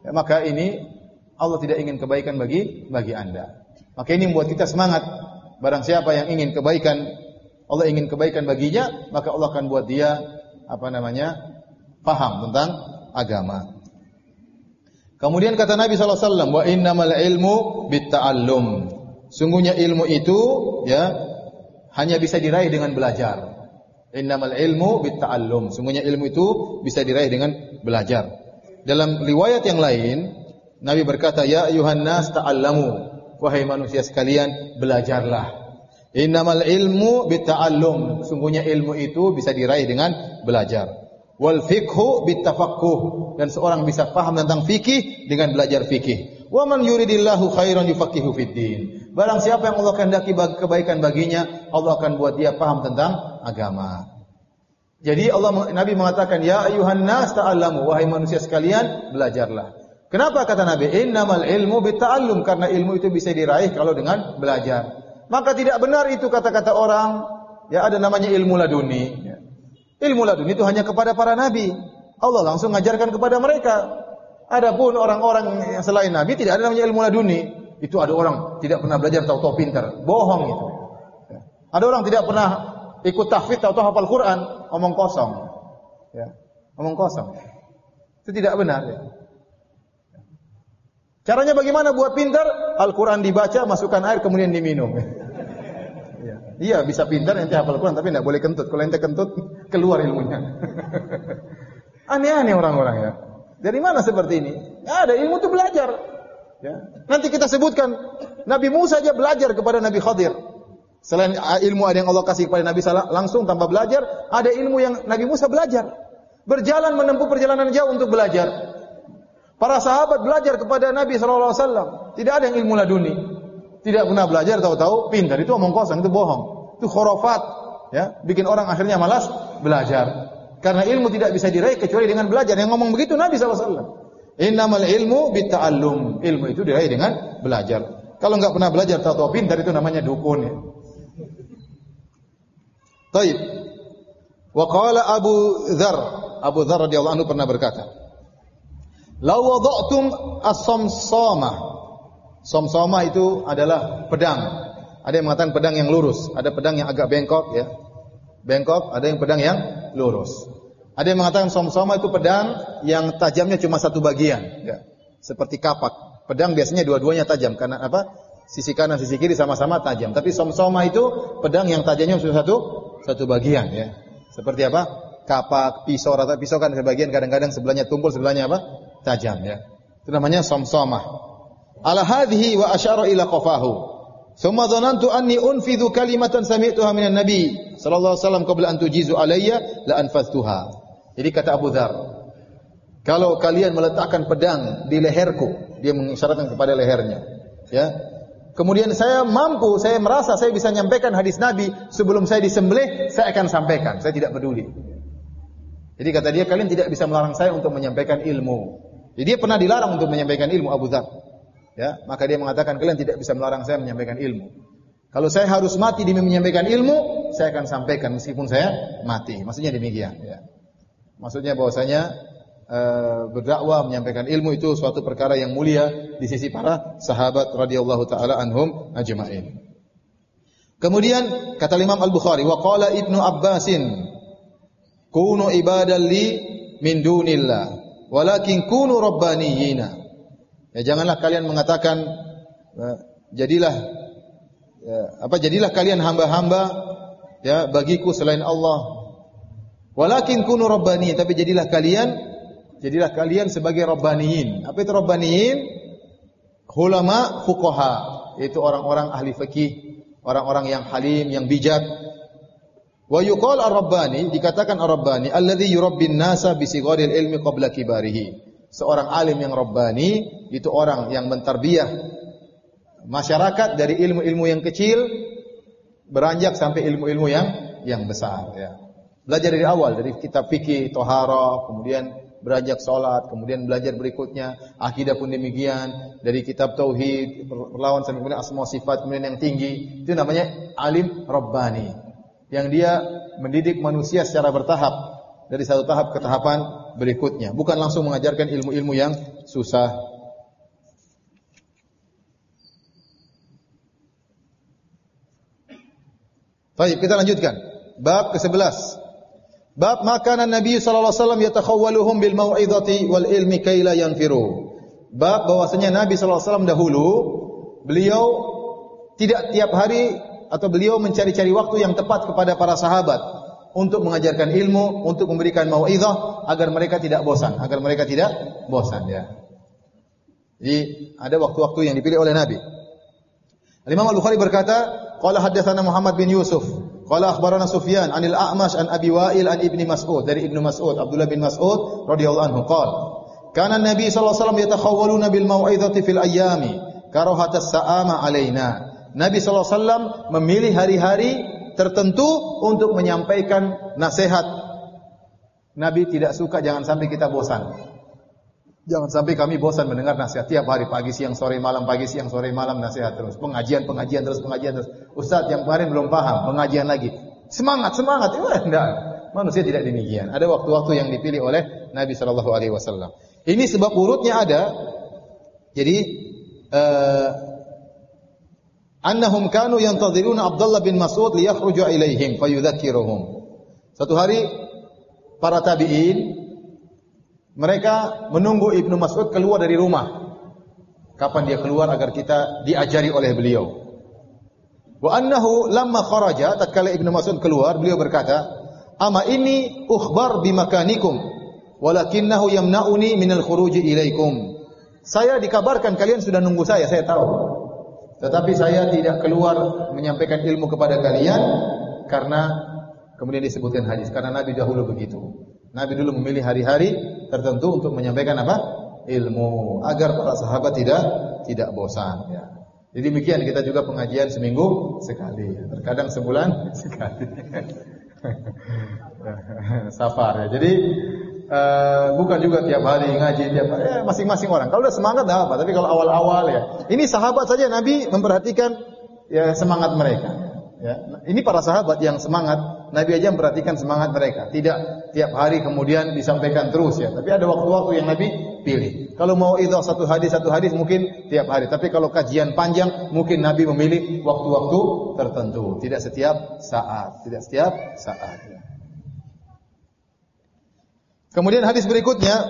ya, maka ini Allah tidak ingin kebaikan bagi bagi Anda. Maka ini membuat kita semangat. Barang siapa yang ingin kebaikan, Allah ingin kebaikan baginya, maka Allah akan buat dia apa namanya? Paham tentang agama. Kemudian kata Nabi sallallahu alaihi wasallam, "Wa innamal ilmu bitta'allum." Sungguhnya ilmu itu ya hanya bisa diraih dengan belajar. Innamal ilmu bitta'allum. Sungguhnya ilmu itu bisa diraih dengan belajar. Dalam riwayat yang lain, Nabi berkata, "Ya ayyuhan nas ta'allamu." Wahai manusia sekalian, belajarlah. Innamal ilmu bitta'allum. Sungguhnya ilmu itu bisa diraih dengan belajar. Wal fiqhu bittafaqquh, dan seorang bisa paham tentang fikih dengan belajar fikih. Wa man yuridillahu khairan yufaqihu fid din. Barang siapa yang Allah kehendaki kebaikan baginya, Allah akan buat dia paham tentang agama. Jadi Allah Nabi mengatakan, ya ayuhan nas ta'allamu, wahai manusia sekalian, belajarlah. Kenapa kata Nabi? Innamal ilmu bitta'allum, karena ilmu itu bisa diraih kalau dengan belajar. Maka tidak benar itu kata-kata orang, ya ada namanya ilmu laduni. Ya. Ilmu laduni itu hanya kepada para nabi. Allah langsung mengajarkan kepada mereka. Adapun orang-orang yang selain nabi tidak ada namanya ilmu laduni. Itu ada orang tidak pernah belajar tahu-tahu pintar. Bohong itu. Ya. Ada orang tidak pernah ikut tahfidz tahu-tahu hafal Quran, omong kosong. Ya. Omong kosong. Itu tidak benar. Ya. Caranya bagaimana buat pintar? Al-Quran dibaca, masukkan air, kemudian diminum. Ya. Iya, bisa pintar ente hafal Quran, tapi tidak boleh kentut. Kalau ente kentut, keluar ilmunya. Aneh-aneh orang-orang ya. Dari mana seperti ini? Ya, ada ilmu itu belajar. Ya. Nanti kita sebutkan, Nabi Musa aja belajar kepada Nabi Khadir. Selain ilmu ada yang Allah kasih kepada Nabi langsung tanpa belajar, ada ilmu yang Nabi Musa belajar. Berjalan menempuh perjalanan jauh untuk belajar. Para sahabat belajar kepada Nabi sallallahu alaihi wasallam. Tidak ada yang ilmu laduni. Tidak pernah belajar, tahu-tahu pintar. Itu omong kosong, itu bohong. Itu khurafat, ya, bikin orang akhirnya malas belajar. Karena ilmu tidak bisa diraih kecuali dengan belajar. Yang ngomong begitu Nabi sallallahu alaihi wasallam. Innamal ilmu bitta'allum. Ilmu itu diraih dengan belajar. Kalau enggak pernah belajar, tahu-tahu pintar, itu namanya dukun, ya. Baik. Wa qala Abu Dzar, Abu Dzar radhiyallahu anhu pernah berkata, "Law wada'tum as-samsamah." Samsamah itu adalah pedang. Ada yang mengatakan pedang yang lurus, ada pedang yang agak bengkok, ya. Bengkok, ada yang pedang yang lurus. Ada yang mengatakan samsamah itu pedang yang tajamnya cuma satu bagian, ya. Seperti kapak. Pedang biasanya dua-duanya tajam karena apa? Sisi kanan, sisi kiri sama-sama tajam. Tapi samsamah itu pedang yang tajamnya cuma satu satu bagian, ya. Seperti apa? Kapak, pisau, rata pisau kan sebagian kadang-kadang sebelahnya tumpul, sebelahnya apa? Tajam, ya. Itu namanya samsamah. Ala hadhihi wa asyara ila qafahu. Thumma dhanantu anni unfidhu kalimatan sami'tuha minan nabi sallallahu alaihi wasallam qabla an tujizu alayya la anfadhtuha. Jadi kata Abu Dzar, kalau kalian meletakkan pedang di leherku, dia mengisyaratkan kepada lehernya, ya. Kemudian saya mampu, saya merasa saya bisa menyampaikan hadis Nabi sebelum saya disembelih, saya akan sampaikan, saya tidak peduli. Jadi kata dia, kalian tidak bisa melarang saya untuk menyampaikan ilmu. Jadi dia pernah dilarang untuk menyampaikan ilmu, Abu Dzar. Ya, maka dia mengatakan kalian tidak bisa melarang saya menyampaikan ilmu. Kalau saya harus mati demi menyampaikan ilmu, saya akan sampaikan meskipun saya mati. Maksudnya demikian, ya. Maksudnya bahwasanya e, berdakwah menyampaikan ilmu itu suatu perkara yang mulia di sisi para sahabat radhiyallahu taala anhum ajma'in. Kemudian kata Imam Al-Bukhari, wa qala Ibnu Abbasin, kunu ibadan li min dunillah, walakin kunu rabbaniyina. Ya, janganlah kalian mengatakan uh, jadilah ya, apa jadilah kalian hamba-hamba ya bagiku selain Allah. Walakin kunu rabbani, tapi jadilah kalian jadilah kalian sebagai rabbaniyin. Apa itu rabbaniyin? Ulama fuqaha, itu orang-orang ahli fikih, orang-orang yang halim, yang bijak. Wa yuqal ar-rabbani, dikatakan ar-rabbani alladzi yurabbin nasa bi sigharil ilmi qabla kibarihi. Seorang alim yang rabbani itu orang yang mentarbiyah masyarakat dari ilmu-ilmu yang kecil beranjak sampai ilmu-ilmu yang yang besar, ya. Belajar dari awal, dari kitab fikih, thaharah, kemudian beranjak salat, kemudian belajar berikutnya akidah pun demikian, dari kitab tauhid, perlawan sampai kemudian asma sifat, kemudian yang tinggi, itu namanya alim rabbani. Yang dia mendidik manusia secara bertahap dari satu tahap ke tahapan berikutnya. Bukan langsung mengajarkan ilmu-ilmu yang susah. Baik, kita lanjutkan. Bab kesebelas. Bab makanan Nabi sallallahu alaihi wasallam yatakhawwaluhum bil mau'izati wal ilmi kay la yanfiru. Bab bahwasanya Nabi sallallahu alaihi wasallam dahulu beliau tidak tiap hari atau beliau mencari-cari waktu yang tepat kepada para sahabat untuk mengajarkan ilmu, untuk memberikan mau'izah agar mereka tidak bosan, agar mereka tidak bosan ya. Jadi ada waktu-waktu yang dipilih oleh Nabi. Al-Imam Al-Bukhari berkata, qala haddatsana Muhammad bin Yusuf, qala akhbarana Sufyan 'anil A'mash an Abi Wa'il an Ibnu Mas'ud, dari Ibnu Mas'ud, Abdullah bin Mas'ud radhiyallahu anhu qala, kana Nabi sallallahu alaihi wasallam yatakhawwaluna bil mau'izati fil ayyami karahatas sa'ama alaina. Nabi sallallahu alaihi wasallam memilih hari-hari tertentu untuk menyampaikan nasihat. Nabi tidak suka jangan sampai kita bosan. Jangan sampai kami bosan mendengar nasihat tiap hari, pagi, siang, sore, malam, pagi, siang, sore, malam nasihat terus. Pengajian, pengajian terus, pengajian terus. Ustaz yang kemarin belum paham, pengajian lagi. Semangat, semangat. Ya, enggak. Manusia tidak demikian. Ada waktu-waktu yang dipilih oleh Nabi sallallahu alaihi wasallam. Ini sebab urutnya ada. Jadi uh, annahum kanu yantadhiruna Abdullah bin Mas'ud liyakhruja ilaihim fayudzakiruhum. Satu hari para tabi'in mereka menunggu Ibnu Mas'ud keluar dari rumah. Kapan dia keluar agar kita diajari oleh beliau. Wa annahu lamma kharaja, tatkala Ibnu Mas'ud keluar, beliau berkata, "Ama inni ukhbar bimakanikum, walakinnahu yamna'uni minal khuruji ilaikum." Saya dikabarkan kalian sudah nunggu saya, saya tahu. Tetapi saya tidak keluar menyampaikan ilmu kepada kalian karena kemudian disebutkan hadis, karena Nabi dahulu begitu. Nabi dulu memilih hari-hari tertentu untuk menyampaikan apa? Ilmu, agar para sahabat tidak tidak bosan ya. Jadi demikian kita juga pengajian seminggu sekali, terkadang sebulan sekali. Safar ya. Jadi uh, bukan juga tiap hari ngaji tiap hari, eh, masing-masing orang. Kalau udah semangat enggak apa, tapi kalau awal-awal ya. Ini sahabat saja Nabi memperhatikan ya semangat mereka. Ya, ini para sahabat yang semangat, Nabi aja memperhatikan semangat mereka. Tidak tiap hari kemudian disampaikan terus ya. Tapi ada waktu-waktu yang Nabi pilih. Kalau mau itu satu hadis satu hadis mungkin tiap hari. Tapi kalau kajian panjang mungkin Nabi memilih waktu-waktu tertentu. Tidak setiap saat. Tidak setiap saat. Ya. Kemudian hadis berikutnya.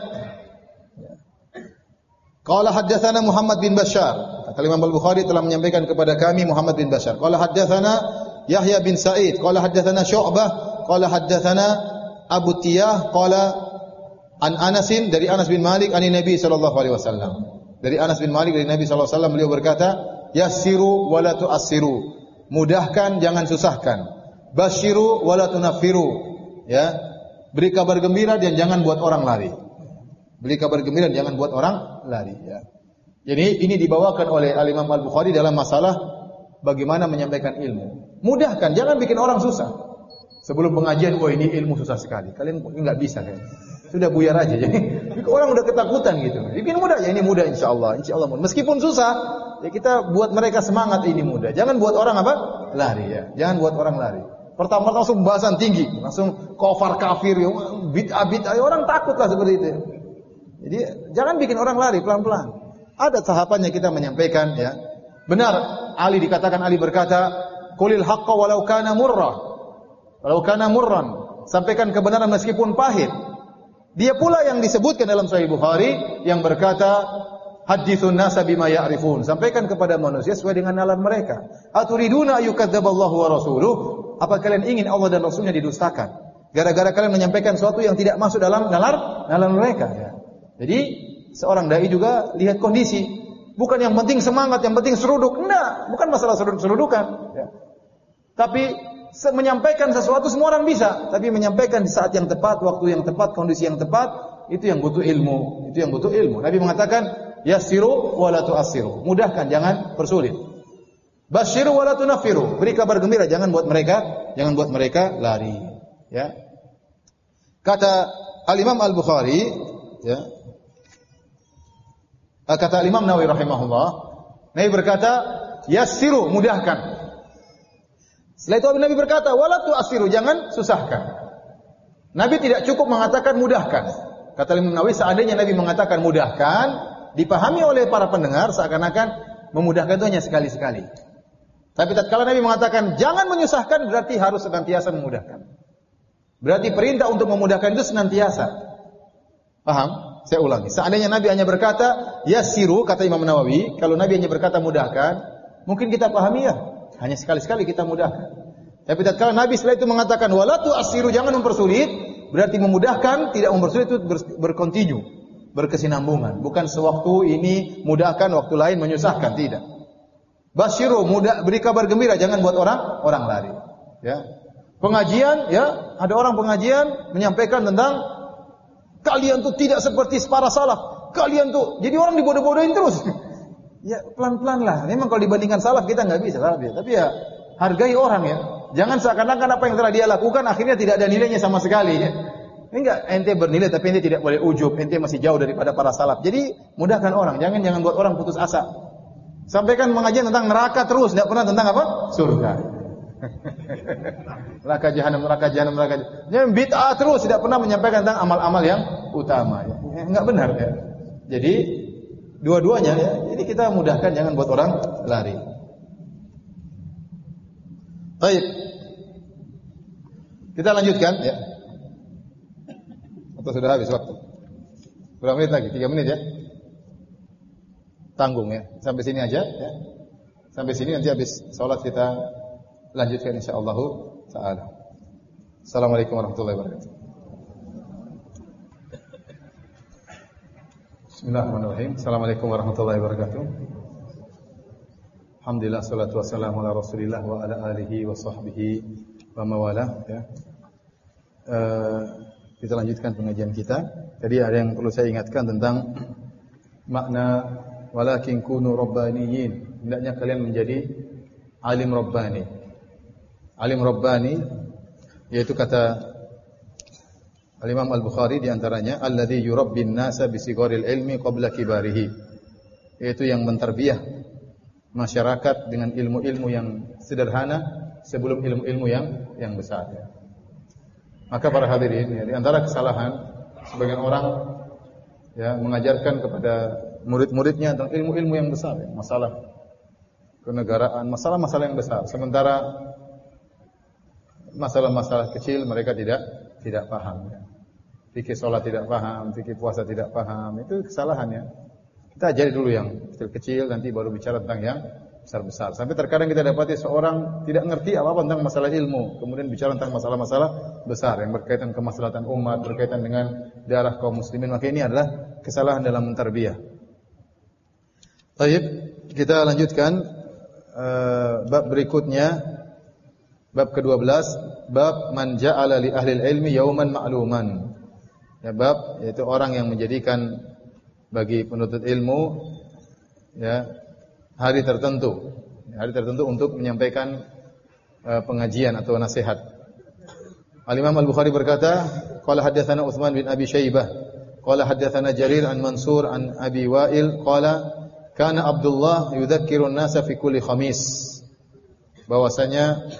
Qala haddatsana Muhammad bin Bashar. Imam Al-Bukhari telah menyampaikan kepada kami Muhammad bin Bashar. Qala haddatsana Yahya bin Sa'id, qala haddatsana Syu'bah, qala haddatsana Abu Tiyah, qala an Anasin, dari Anas bin Malik ani Nabi sallallahu alaihi wasallam. Dari Anas bin Malik dari Nabi sallallahu alaihi wasallam beliau berkata, "Yassiru wa la tu'assiru." Mudahkan jangan susahkan. Basyiru wa la tunaffiru. Ya. Beri kabar gembira dan jangan buat orang lari. Beri kabar gembira dan jangan buat orang lari ya. Jadi ini dibawakan oleh Al-Imam Al-Bukhari dalam masalah bagaimana menyampaikan ilmu. Mudahkan, jangan bikin orang susah. Sebelum pengajian, oh ini ilmu susah sekali. Kalian enggak bisa kan? Sudah buyar aja. Jadi orang udah ketakutan gitu. Bikin mudah ya, ini mudah insyaallah. Insyaallah mudah. Meskipun susah, ya kita buat mereka semangat ini mudah. Jangan buat orang apa? Lari ya. Jangan buat orang lari. Pertama langsung bahasan tinggi, langsung kafir kafir, bid'ah bid'ah, orang takutlah seperti itu. Jadi jangan bikin orang lari, pelan-pelan. Ada tahapannya kita menyampaikan ya. Benar, Ali dikatakan Ali berkata, "Qulil haqqa walau kana murra." Walau kana murran, sampaikan kebenaran meskipun pahit. Dia pula yang disebutkan dalam Sahih Bukhari yang berkata, "Haditsun nasa bima ya'rifun." Sampaikan kepada manusia sesuai dengan nalar mereka. "Aturiduna ayyukadzdzaballahu wa rasuluh?" Apa kalian ingin Allah dan Rasulnya didustakan? Gara-gara kalian menyampaikan sesuatu yang tidak masuk dalam nalar nalar mereka ya. Jadi seorang dai juga lihat kondisi, bukan yang penting semangat, yang penting seruduk. Enggak, bukan masalah seruduk-serudukan ya. Tapi menyampaikan sesuatu semua orang bisa, tapi menyampaikan di saat yang tepat, waktu yang tepat, kondisi yang tepat, itu yang butuh ilmu, itu yang butuh ilmu. Nabi mengatakan, "Yassiru wa la tu'assiru." Mudahkan, jangan persulit. "Basyiru wa la tunaffiru." Beri kabar gembira, jangan buat mereka, jangan buat mereka lari, ya. Kata Al-Imam Al-Bukhari, ya. Kata Imam Nawawi rahimahullah, Nabi berkata, "Yassiru," mudahkan. Setelah itu Nabi berkata, "Wala tu'assiru," jangan susahkan. Nabi tidak cukup mengatakan mudahkan. Kata Imam Nawawi, seandainya Nabi mengatakan mudahkan, dipahami oleh para pendengar seakan-akan memudahkan itu hanya sekali-sekali. Tapi tatkala Nabi mengatakan jangan menyusahkan, berarti harus senantiasa memudahkan. Berarti perintah untuk memudahkan itu senantiasa. Paham? Saya ulangi. Seandainya Nabi hanya berkata yassiru, kata Imam Nawawi, kalau Nabi hanya berkata mudahkan, mungkin kita pahami ya, hanya sekali-sekali kita mudahkan. Tapi tatkala Nabi setelah itu mengatakan wala tu'assiru, jangan mempersulit, berarti memudahkan, tidak mempersulit itu berkontinu, berkesinambungan. Bukan sewaktu ini mudahkan, waktu lain menyusahkan, tidak. Basyiru, mudah, beri kabar gembira, jangan buat orang orang lari. Ya. Pengajian, ya, ada orang pengajian menyampaikan tentang kalian tuh tidak seperti para salaf. Kalian tuh, jadi orang dibodoh-bodohin terus. Ya, pelan-pelan lah. Memang kalau dibandingkan salaf kita nggak bisa, salaf ya. Tapi ya hargai orang ya. Jangan seakan-akan apa yang telah dia lakukan akhirnya tidak ada nilainya sama sekali ya. Enggak, ente bernilai tapi ente tidak boleh ujub, ente masih jauh daripada para salaf. Jadi mudahkan orang, jangan jangan buat orang putus asa. Sampaikan pengajian tentang neraka terus, tidak pernah tentang apa? Surga. Neraka jahanam, neraka jahanam, neraka jahanam. Jangan bid'ah terus, tidak pernah menyampaikan tentang amal-amal yang utama ya. Enggak benar ya. Jadi dua-duanya ya. Jadi kita mudahkan, jangan buat orang lari. Baik. Kita lanjutkan ya. Atau sudah habis waktu? Berapa menit lagi? Tiga menit ya. Tanggung ya. Sampai sini aja ya. Sampai sini nanti habis salat kita lanjutkan insyaallah taala. Assalamualaikum warahmatullahi wabarakatuh. Bismillahirrahmanirrahim. Assalamualaikum warahmatullahi wabarakatuh. Alhamdulillah, salatu wassalamu ala Rasulillah wa ala alihi wa sahbihi wa mawalah ya. Uh, kita lanjutkan pengajian kita. Tadi ada yang perlu saya ingatkan tentang makna walakin kunu rabbaniyin. Hendaknya kalian menjadi alim rabbani. Alim rabbani yaitu kata Al-Imam Al-Bukhari di antaranya alladzi yurabbin nasa bi sigharil ilmi qabla kibarihi. Yaitu yang mentarbiyah masyarakat dengan ilmu-ilmu yang sederhana sebelum ilmu-ilmu yang yang besar ya. Maka para hadirin ya, di antara kesalahan sebagian orang ya mengajarkan kepada murid-muridnya tentang ilmu-ilmu yang besar ya, masalah kenegaraan, masalah-masalah yang besar. Sementara masalah-masalah kecil mereka tidak tidak paham ya. Fikih salat tidak paham, fikih puasa tidak paham, itu kesalahannya. Kita ajari dulu yang kecil-kecil, nanti baru bicara tentang yang besar-besar. Sampai terkadang kita dapati seorang tidak ngerti apa-apa tentang masalah ilmu, kemudian bicara tentang masalah-masalah besar yang berkaitan kemaslahatan umat, berkaitan dengan darah kaum muslimin. Maka ini adalah kesalahan dalam mentarbiyah. Baik, kita lanjutkan uh, bab berikutnya, bab kedua belas, bab man ja'ala li ahli ilmi yauman ma'luman. Ya, bab yaitu orang yang menjadikan bagi penuntut ilmu ya hari tertentu, hari tertentu untuk menyampaikan uh, pengajian atau nasihat. Al-Imam Al-Bukhari berkata, qala haddatsana Utsman bin Abi Syaibah, qala haddatsana Jarir an Mansur an Abi Wa'il, qala kana Abdullah yudzakkirun nasa fi kulli khamis. Bahwasanya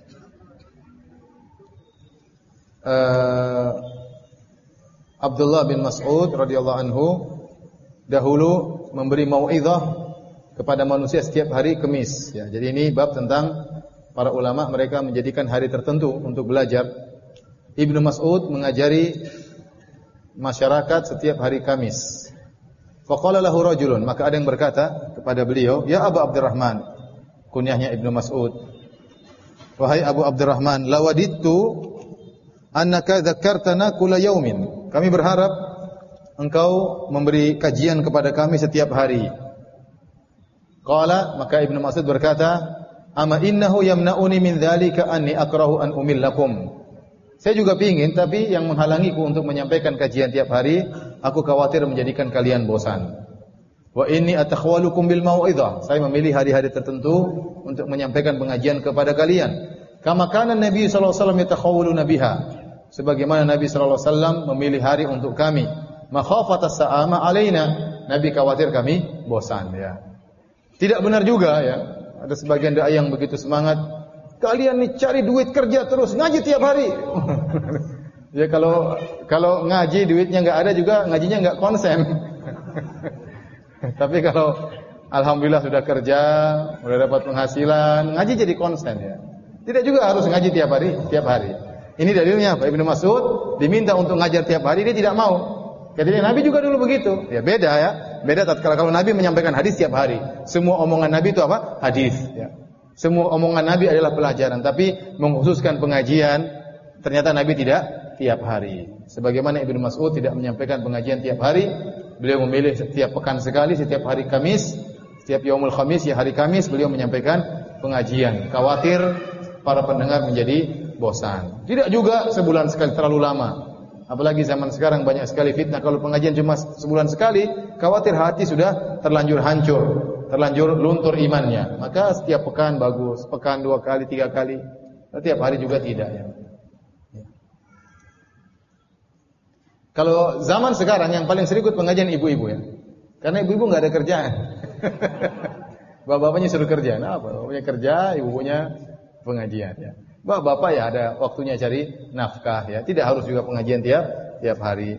uh, Abdullah bin Mas'ud radhiyallahu anhu dahulu memberi mau'izah kepada manusia setiap hari Kamis ya. Jadi ini bab tentang para ulama mereka menjadikan hari tertentu untuk belajar. Ibnu Mas'ud mengajari masyarakat setiap hari Kamis. Faqala lahu rajulun, maka ada yang berkata kepada beliau, "Ya Abu Abdurrahman," kunyahnya Ibnu Mas'ud. "Wahai Abu Abdurrahman, lawadittu annaka dzakkartana kulla yaumin." Kami berharap engkau memberi kajian kepada kami setiap hari. Qala, maka Ibnu Mas'ud berkata, "Ama innahu yamna'uni min dzalika anni akrahu an umillakum." Saya juga pingin, tapi yang menghalangiku untuk menyampaikan kajian tiap hari, aku khawatir menjadikan kalian bosan. Wa inni atakhwalukum bil mau'izah. Saya memilih hari-hari tertentu untuk menyampaikan pengajian kepada kalian. Kama kana Nabi sallallahu alaihi wasallam yatakhawwaluna biha. Sebagaimana Nabi sallallahu alaihi wasallam memilih hari untuk kami. Makhafatas sa'ama alaina. Nabi khawatir kami bosan ya. Tidak benar juga ya. Ada sebagian dai yang begitu semangat. Kalian nih cari duit kerja terus, ngaji tiap hari. Ya kalau kalau ngaji duitnya nggak ada juga ngajinya nggak konsen. Tapi kalau alhamdulillah sudah kerja, sudah dapat penghasilan, ngaji jadi konsen ya. Tidak juga harus ngaji tiap hari, tiap hari. Ini dalilnya apa? Ibnu Mas'ud diminta untuk ngajar tiap hari, dia tidak mau. Katanya Nabi juga dulu begitu. Ya beda ya. Beda tatkala kalau Nabi menyampaikan hadis tiap hari. Semua omongan Nabi itu apa? Hadis ya. Semua omongan Nabi adalah pelajaran, tapi mengkhususkan pengajian ternyata Nabi tidak tiap hari. Sebagaimana Ibnu Mas'ud tidak menyampaikan pengajian tiap hari, beliau memilih setiap pekan sekali, setiap hari Kamis, setiap Yaumul Khamis ya hari Kamis beliau menyampaikan pengajian. Khawatir para pendengar menjadi bosan. Tidak juga sebulan sekali terlalu lama. Apalagi zaman sekarang banyak sekali fitnah. Kalau pengajian cuma sebulan sekali, khawatir hati sudah terlanjur hancur, terlanjur luntur imannya. Maka setiap pekan bagus, pekan dua kali, tiga kali. Setiap hari juga tidak ya. Kalau zaman sekarang yang paling sering ikut pengajian ibu-ibu ya. Karena ibu-ibu enggak ada kerjaan. Bapak-bapaknya suruh kerja. Nah, apa? Bapaknya kerja, ibu-ibunya pengajian ya. Bapak-bapak ya ada waktunya cari nafkah ya. Tidak harus juga pengajian tiap tiap hari.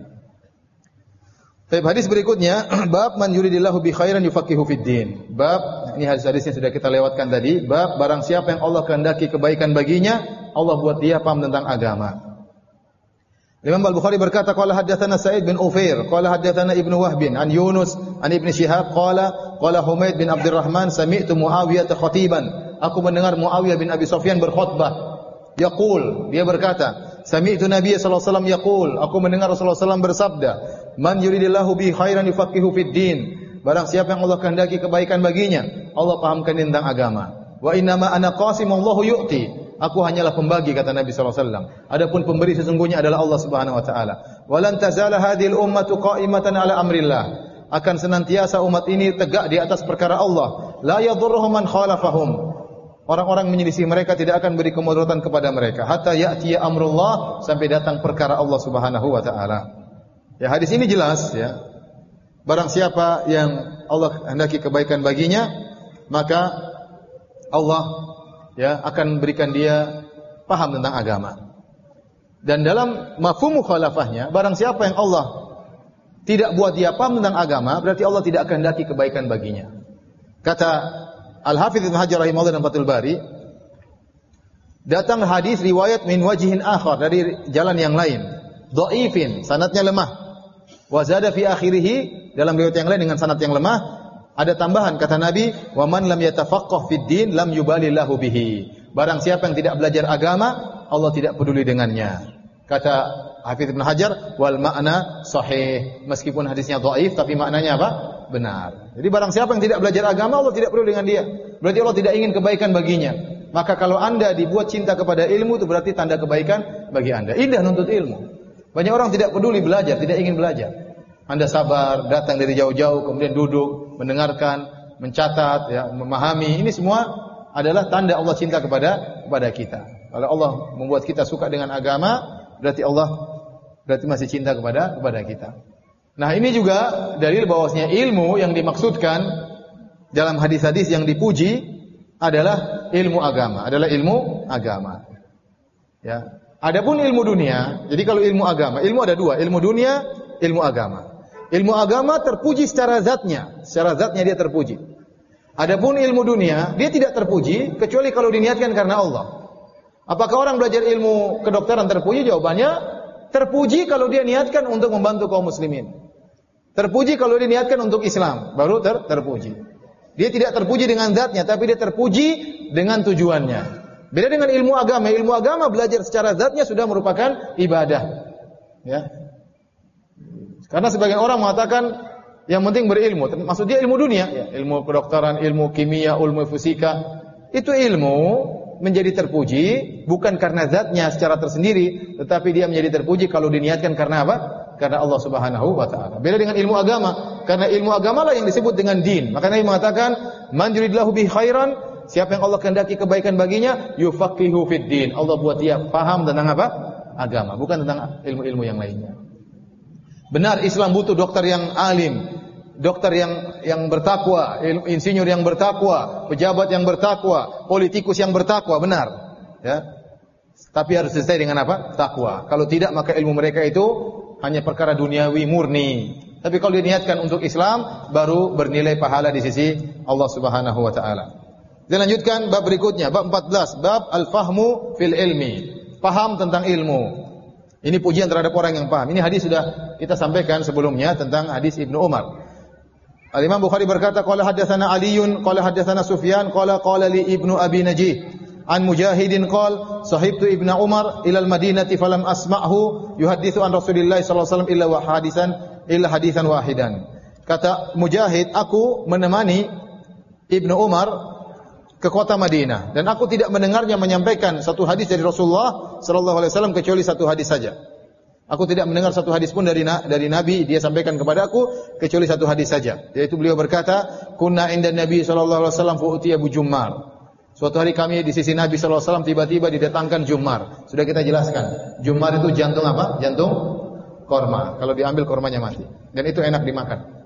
Baik, hadis berikutnya bab man yuridillahu bi khairan yufaqihu fid din. Bab ini hadis-hadisnya sudah kita lewatkan tadi. Bab barang siapa yang Allah kehendaki kebaikan baginya, Allah buat dia paham tentang agama. Imam Al-Bukhari berkata qala haddatsana Sa'id bin Ufair qala haddatsana Ibnu Wahb an Yunus an Ibnu Syihab qala qala Humaid bin Abdurrahman sami'tu Muawiyah khatiban. Aku mendengar Muawiyah bin Abi Sufyan berkhutbah. Yaqul, dia berkata, sami'tu Nabiy sallallahu alaihi wasallam yaqul, aku mendengar Rasulullah sallallahu alaihi wasallam bersabda, man yuridillahu bi khairan yufaqihu fid din. Barang siapa yang Allah kehendaki kebaikan baginya, Allah pahamkan tentang agama. Wa inna ma ana qasim Allahu yu'ti. Aku hanyalah pembagi kata Nabi sallallahu alaihi wasallam. Adapun pemberi sesungguhnya adalah Allah Subhanahu wa taala. Walan tazala hadhil ummatu qa'imatan ala amrillah. Akan senantiasa umat ini tegak di atas perkara Allah. La yadhurruhum man khalafahum. Orang-orang menyelisih mereka tidak akan beri kemudaratan kepada mereka. Hatta ya'tiya amrullah, sampai datang perkara Allah Subhanahu wa taala. Ya, hadis ini jelas ya. Barang siapa yang Allah hendaki kebaikan baginya, maka Allah ya akan berikan dia paham tentang agama. Dan dalam mafhum mukhalafahnya, barang siapa yang Allah tidak buat dia paham tentang agama, berarti Allah tidak akan hendaki kebaikan baginya. Kata Al-Hafidz Ibnu Hajar rahimahullah dalam Fathul Bari, datang hadis riwayat min wajhin akhar, dari jalan yang lain, dhaifin, sanadnya lemah. Wa zada fi akhirih, dalam riwayat yang lain dengan sanad yang lemah, ada tambahan kata Nabi, wa man lam yatafaqqah fid din lam yubalillahu bihi. Barang siapa yang tidak belajar agama, Allah tidak peduli dengannya. Kata Hafidz Ibnu Hajar, wal makna sahih. Meskipun hadisnya dhaif tapi maknanya apa? Benar. Jadi barang siapa yang tidak belajar agama, Allah tidak peduli dengan dia. Berarti Allah tidak ingin kebaikan baginya. Maka kalau Anda dibuat cinta kepada ilmu, itu berarti tanda kebaikan bagi Anda. Indah nuntut ilmu. Banyak orang tidak peduli belajar, tidak ingin belajar. Anda sabar, datang dari jauh-jauh, kemudian duduk, mendengarkan, mencatat, ya, memahami. Ini semua adalah tanda Allah cinta kepada kepada kita. Kalau Allah membuat kita suka dengan agama, berarti Allah berarti masih cinta kepada kepada kita. Nah, ini juga dalil bahwasanya ilmu yang dimaksudkan dalam hadis-hadis yang dipuji adalah ilmu agama, adalah ilmu agama. Ya. Adapun ilmu dunia, jadi kalau ilmu agama, ilmu ada dua, ilmu dunia, ilmu agama. Ilmu agama terpuji secara zatnya, secara zatnya dia terpuji. Adapun ilmu dunia, dia tidak terpuji kecuali kalau diniatkan karena Allah. Apakah orang belajar ilmu kedokteran terpuji? Jawabannya terpuji kalau dia niatkan untuk membantu kaum muslimin. Terpuji kalau dia niatkan untuk Islam, baru ter terpuji. Dia tidak terpuji dengan zatnya, tapi dia terpuji dengan tujuannya. Beda dengan ilmu agama. Ilmu agama belajar secara zatnya sudah merupakan ibadah. Ya. Karena sebagian orang mengatakan yang penting berilmu, maksud dia ilmu dunia, ya, ilmu kedokteran, ilmu kimia, ilmu fisika. Itu ilmu menjadi terpuji bukan karena zatnya secara tersendiri, tetapi dia menjadi terpuji kalau diniatkan karena apa? Karena Allah Subhanahu wa taala. Beda dengan ilmu agama, karena ilmu agama lah yang disebut dengan din. Maka Nabi mengatakan, "Man yuridillahu bihi khairan", siapa yang Allah kehendaki kebaikan baginya, yufaqihu fid din. Allah buat dia paham tentang apa? Agama, bukan tentang ilmu-ilmu yang lainnya. Benar, Islam butuh dokter yang alim, dokter yang yang bertakwa, insinyur yang bertakwa, pejabat yang bertakwa, politikus yang bertakwa, benar. Ya. Tapi harus selesai dengan apa? Takwa. Kalau tidak maka ilmu mereka itu hanya perkara duniawi murni. Tapi kalau diniatkan untuk Islam baru bernilai pahala di sisi Allah Subhanahu wa taala. Kita lanjutkan bab berikutnya, bab empat belas, bab al-fahmu fil ilmi. Paham tentang ilmu. Ini pujian terhadap orang yang paham. Ini hadis sudah kita sampaikan sebelumnya tentang hadis Ibnu Umar. Al-Imam Bukhari berkata, qala haddatsana Aliun, qala haddatsana Sufyan, qala qala li Ibnu Abi Najih an Mujahidin qala sahibtu Ibnu Umar ila al-Madinati falam asma'hu yuhadditsu an Rasulillah sallallahu alaihi wasallam illa wa hadisan illa hadisan wahidan. Kata Mujahid, aku menemani Ibnu Umar ke kota Madinah dan aku tidak mendengarnya menyampaikan satu hadis dari Rasulullah sallallahu alaihi wasallam kecuali satu hadis saja. Aku tidak mendengar satu hadis pun dari dari Nabi dia sampaikan kepada aku kecuali satu hadis saja. Yaitu beliau berkata, "Kunna inda Nabi sallallahu alaihi wasallam fa utiya bu Jummar." Suatu hari kami di sisi Nabi sallallahu alaihi wasallam tiba-tiba didatangkan Jummar. Sudah kita jelaskan. Jummar itu jantung apa? Jantung korma. Kalau diambil kormanya mati. Dan itu enak dimakan.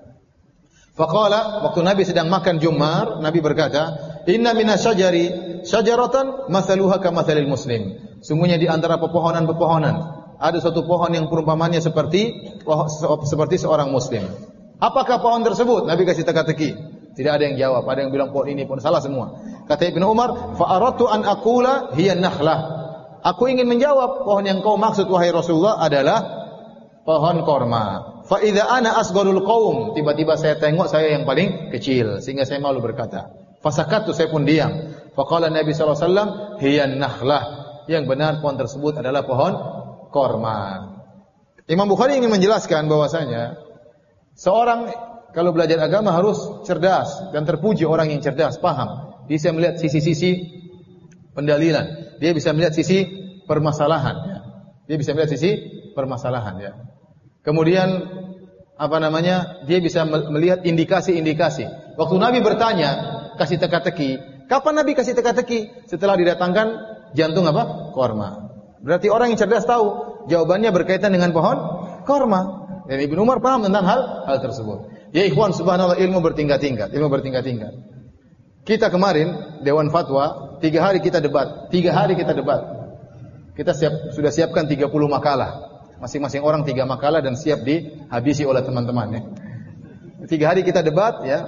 Faqala, waktu Nabi sedang makan Jummar, Nabi berkata, "Inna minas syajari syajaratan mathaluha kamathalil muslim." Sungguhnya di antara pepohonan-pepohonan ada suatu pohon yang perumpamannya seperti seperti seorang muslim. Apakah pohon tersebut? Nabi kasih teka-teki. Tidak ada yang jawab. Ada yang bilang pohon ini, pohon salah semua. Kata Ibnu Umar, "Fa aradtu an aqula hiya nakhlah." Aku ingin menjawab, pohon yang kau maksud wahai Rasulullah adalah pohon korma. Fa idza ana asgharul qaum, tiba-tiba saya tengok saya yang paling kecil sehingga saya malu berkata. Fasakatu, saya pun diam. Faqala Nabi sallallahu alaihi wasallam, hiya nakhlah. Yang benar pohon tersebut adalah pohon korma. Imam Bukhari ingin menjelaskan bahwasanya seorang kalau belajar agama harus cerdas dan terpuji orang yang cerdas, paham. Dia bisa melihat sisi-sisi pendalilan. Dia bisa melihat sisi permasalahan. Dia bisa melihat sisi permasalahan. Ya. Kemudian apa namanya? Dia bisa melihat indikasi-indikasi. Waktu Nabi bertanya, kasih teka-teki. Kapan Nabi kasih teka-teki? Setelah didatangkan jantung apa? Korma. Berarti orang yang cerdas tahu jawabannya berkaitan dengan pohon korma. Dan Ibnu Umar paham tentang hal hal tersebut. Ya ikhwan, subhanallah, ilmu bertingkat-tingkat, ilmu bertingkat-tingkat. Kita kemarin Dewan Fatwa, tiga hari kita debat, tiga hari kita debat. Kita siap, sudah siapkan tiga puluh makalah. Masing-masing orang tiga makalah dan siap dihabisi oleh teman-teman. Ya. Tiga hari kita debat, ya.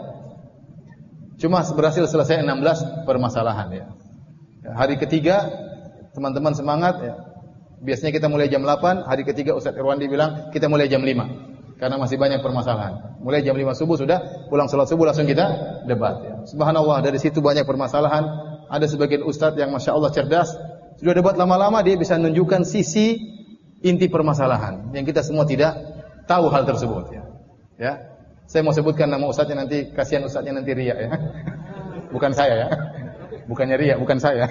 Cuma berhasil selesai enam belas permasalahan. Ya. Hari ketiga teman-teman semangat. Ya. Biasanya kita mulai jam delapan. Hari ketiga Ustaz Irwandi bilang kita mulai jam lima. Karena masih banyak permasalahan. Mulai jam lima subuh sudah pulang salat subuh langsung kita debat. Ya. Subhanallah, dari situ banyak permasalahan. Ada sebagian ustaz yang masya Allah cerdas. Sudah debat lama-lama dia bisa menunjukkan sisi inti permasalahan yang kita semua tidak tahu hal tersebut. Ya. Ya. Saya mau sebutkan nama ustaznya nanti, kasihan ustaznya nanti riya ya. Bukan saya ya. Bukannya riya, bukan saya.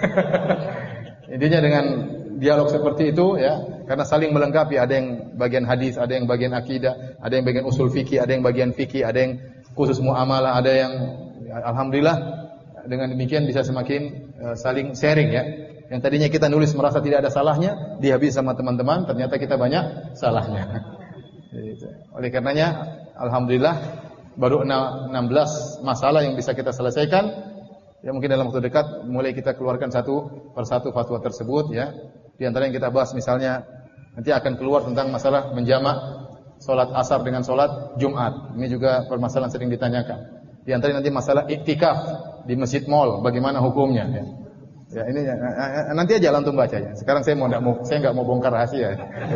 Intinya dengan dialog seperti itu ya, karena saling melengkapi, ada yang bagian hadis, ada yang bagian akidah, ada yang bagian usul fikih, ada yang bagian fikih, ada yang khusus muamalah, ada yang ya, alhamdulillah dengan demikian bisa semakin uh, saling sharing ya. Yang tadinya kita nulis merasa tidak ada salahnya, dihabis sama teman-teman, ternyata kita banyak salahnya. Oleh karenanya alhamdulillah baru enam belas masalah yang bisa kita selesaikan. Ya mungkin dalam waktu dekat mulai kita keluarkan satu persatu fatwa tersebut ya. Di antara yang kita bahas misalnya nanti akan keluar tentang masalah menjamak salat asar dengan salat Jumat. Ini juga permasalahan sering ditanyakan. Di antara nanti masalah iktikaf di masjid mall, bagaimana hukumnya ya. Ya ini nanti aja antum baca ya. Sekarang saya mau enggak mau saya enggak mau bongkar rahasia.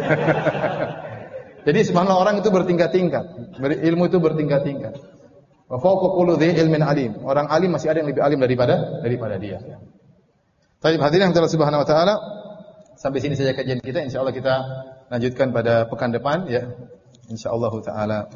Jadi subhanallah orang itu bertingkat-tingkat. Ilmu itu bertingkat-tingkat. Wa fawqa kulli dhi ilmin alim. Orang alim masih ada yang lebih alim daripada daripada dia. Baik, hadirin yang Allah Subhanahu wa taala, sampai sini saja kajian kita. Insyaallah kita lanjutkan pada pekan depan ya. Insyaallah taala.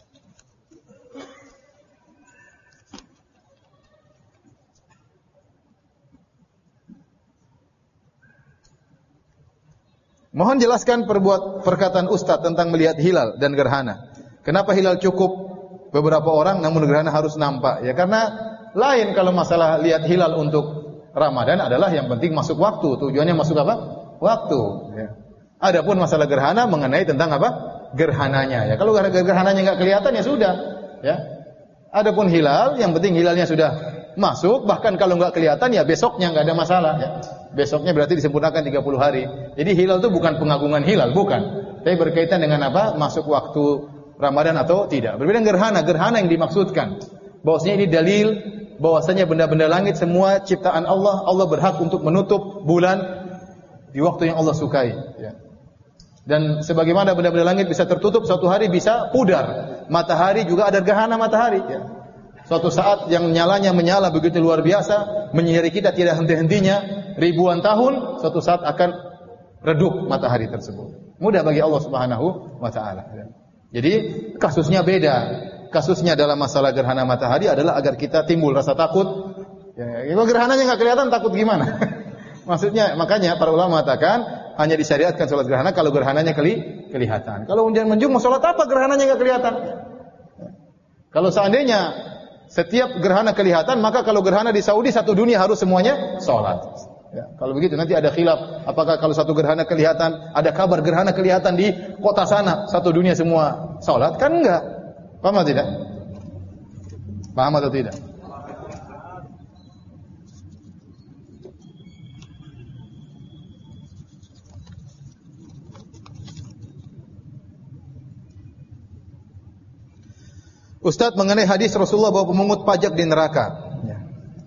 Mohon jelaskan perbuat perkataan Ustaz tentang melihat hilal dan gerhana. Kenapa hilal cukup beberapa orang namun gerhana harus nampak? Ya karena lain kalau masalah lihat hilal untuk Ramadan adalah yang penting masuk waktu. Tujuannya masuk apa? Waktu. Ya. Adapun masalah gerhana mengenai tentang apa? Gerhananya. Ya kalau gerhananya nggak kelihatan ya sudah. Ya. Adapun hilal, yang penting hilalnya sudah masuk, bahkan kalau nggak kelihatan ya besoknya nggak ada masalah. Ya. Besoknya berarti disempurnakan tiga puluh hari. Jadi hilal itu bukan pengagungan hilal, bukan. Tapi berkaitan dengan apa? Masuk waktu Ramadan atau tidak. Berbeda dengan gerhana, gerhana yang dimaksudkan. Bahwasanya ini dalil bahwasanya benda-benda langit semua ciptaan Allah, Allah berhak untuk menutup bulan di waktu yang Allah sukai. Ya. Dan sebagaimana benda-benda langit bisa tertutup, suatu hari bisa pudar. Matahari juga ada gerhana matahari. Ya. Suatu saat yang nyalanya menyala begitu luar biasa, menyihari kita tidak henti-hentinya, ribuan tahun, suatu saat akan redup matahari tersebut. Mudah bagi Allah Subhanahu wa taala. Ya. Jadi kasusnya beda. Kasusnya dalam masalah gerhana matahari adalah agar kita timbul rasa takut. Ya, kalau gerhananya nggak kelihatan takut gimana? Maksudnya makanya para ulama mengatakan hanya disyariatkan salat gerhana kalau gerhananya keli, kelihatan. Kalau hujan menjung mau salat apa gerhananya nggak kelihatan? Kalau seandainya setiap gerhana kelihatan, maka kalau gerhana di Saudi satu dunia harus semuanya salat. Ya, kalau begitu nanti ada khilaf apakah kalau satu gerhana kelihatan, ada kabar gerhana kelihatan di kota sana, satu dunia semua salat? Kan enggak. Paham atau tidak? Paham atau tidak? Ustaz, mengenai hadis Rasulullah bahwa pemungut pajak di neraka. Ya.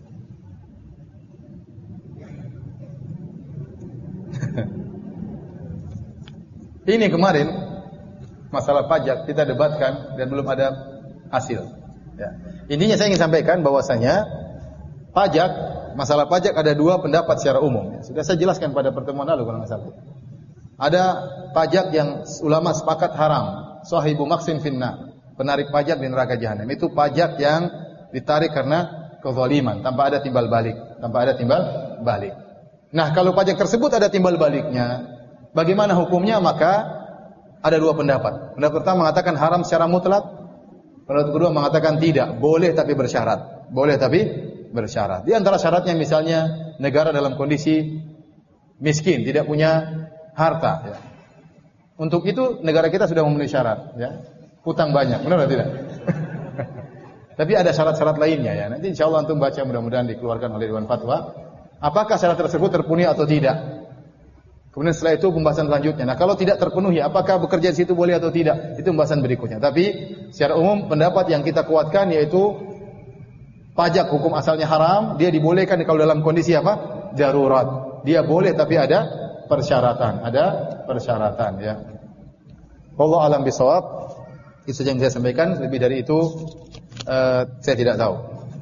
Ini kemarin masalah pajak kita debatkan dan belum ada hasil. Ya. Intinya saya ingin sampaikan bahwasanya pajak, masalah pajak ada dua pendapat secara umum. Ya. Sudah saya jelaskan pada pertemuan lalu kalau nggak salah. Ada pajak yang ulama sepakat haram, sahibu maksin finna. Penarik pajak di neraka jahanam. Itu pajak yang ditarik karena kezaliman, tanpa ada timbal balik, tanpa ada timbal balik. Nah, kalau pajak tersebut ada timbal baliknya, bagaimana hukumnya? Maka ada dua pendapat. Pendapat pertama mengatakan haram secara mutlak. Pendapat kedua mengatakan tidak, boleh tapi bersyarat. Boleh tapi bersyarat. Di antara syaratnya misalnya negara dalam kondisi miskin, tidak punya harta. Ya. Untuk itu negara kita sudah memenuhi syarat. Ya. Hutang banyak, benar atau tidak? Tapi ada syarat-syarat lainnya ya. Nanti insya Allah antum baca, mudah-mudahan dikeluarkan oleh Dewan Fatwa. Apakah syarat tersebut terpenuhi atau tidak? Kemudian setelah itu pembahasan selanjutnya. Nah, kalau tidak terpenuhi, apakah bekerja di situ boleh atau tidak? Itu pembahasan berikutnya. Tapi secara umum pendapat yang kita kuatkan yaitu pajak hukum asalnya haram, dia dibolehkan kalau dalam kondisi apa? Darurat. Dia boleh tapi ada persyaratan, ada persyaratan ya. Wallahu a'lam bishawab. Itu saja yang saya sampaikan, lebih dari itu uh, saya tidak tahu.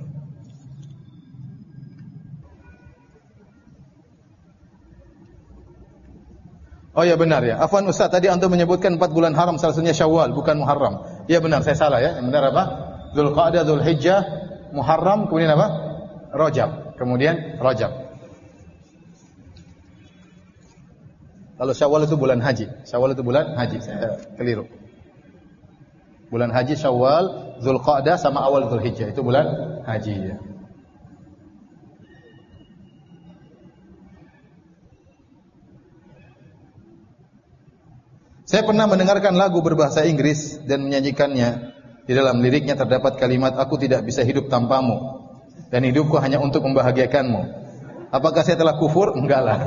Oh ya benar ya. Afwan Ustaz, tadi antum menyebutkan empat bulan haram salah satunya Syawal, bukan Muharram. Ya benar, saya salah ya. Yang benar apa? Dzulqa'dah, Dzulhijjah, Muharram, kemudian apa? Rajab. Kemudian Rajab. Kalau Syawal itu bulan haji. Syawal itu bulan haji. Saya keliru. Bulan haji Syawal, Dzulqa'dah sama awal Dzulhijjah itu bulan haji ya. Saya pernah mendengarkan lagu berbahasa Inggris dan menyanyikannya. Di dalam liriknya terdapat kalimat aku tidak bisa hidup tanpamu dan hidupku hanya untuk membahagiakanmu. Apakah saya telah kufur? Enggak lah.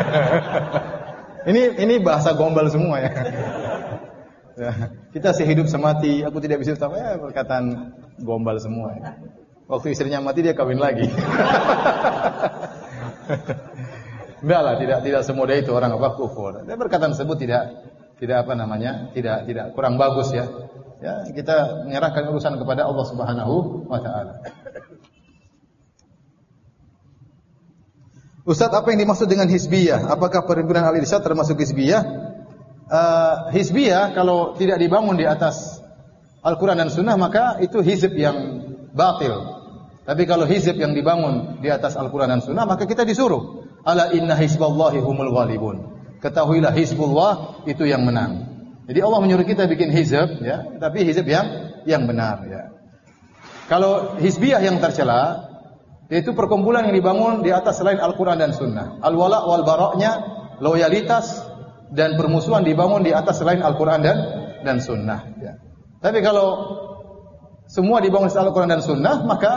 ini ini bahasa gombal semua ya. Ya, kita sehidup semati, aku tidak bisa tahu ya perkataan gombal semua. Ya. Waktu istrinya mati dia kawin lagi. Enggak lah, tidak tidak semudah itu orang apa kufur. Dan perkataan tersebut tidak tidak apa namanya, tidak tidak kurang bagus ya. Ya, kita menyerahkan urusan kepada Allah Subhanahu wa taala. Ustaz, apa yang dimaksud dengan hizbiyah? Apakah perhimpunan Al-Irsyad termasuk hizbiyah? Uh, hizbiyah kalau tidak dibangun di atas Al-Quran dan Sunnah maka itu hizb yang batil. Tapi kalau hizb yang dibangun di atas Al-Quran dan Sunnah maka kita disuruh ala inna hizballahi humul ghalibun. Ketahuilah hizbullah itu yang menang. Jadi Allah menyuruh kita bikin hizb ya, tapi hizb yang yang benar ya. Kalau hizbiyah yang tercela yaitu perkumpulan yang dibangun di atas selain Al-Quran dan Sunnah. Al-wala wal bara'nya, loyalitas dan permusuhan dibangun di atas selain Al-Quran dan dan Sunnah. Ya. Tapi kalau semua dibangun di atas Al-Quran dan Sunnah, maka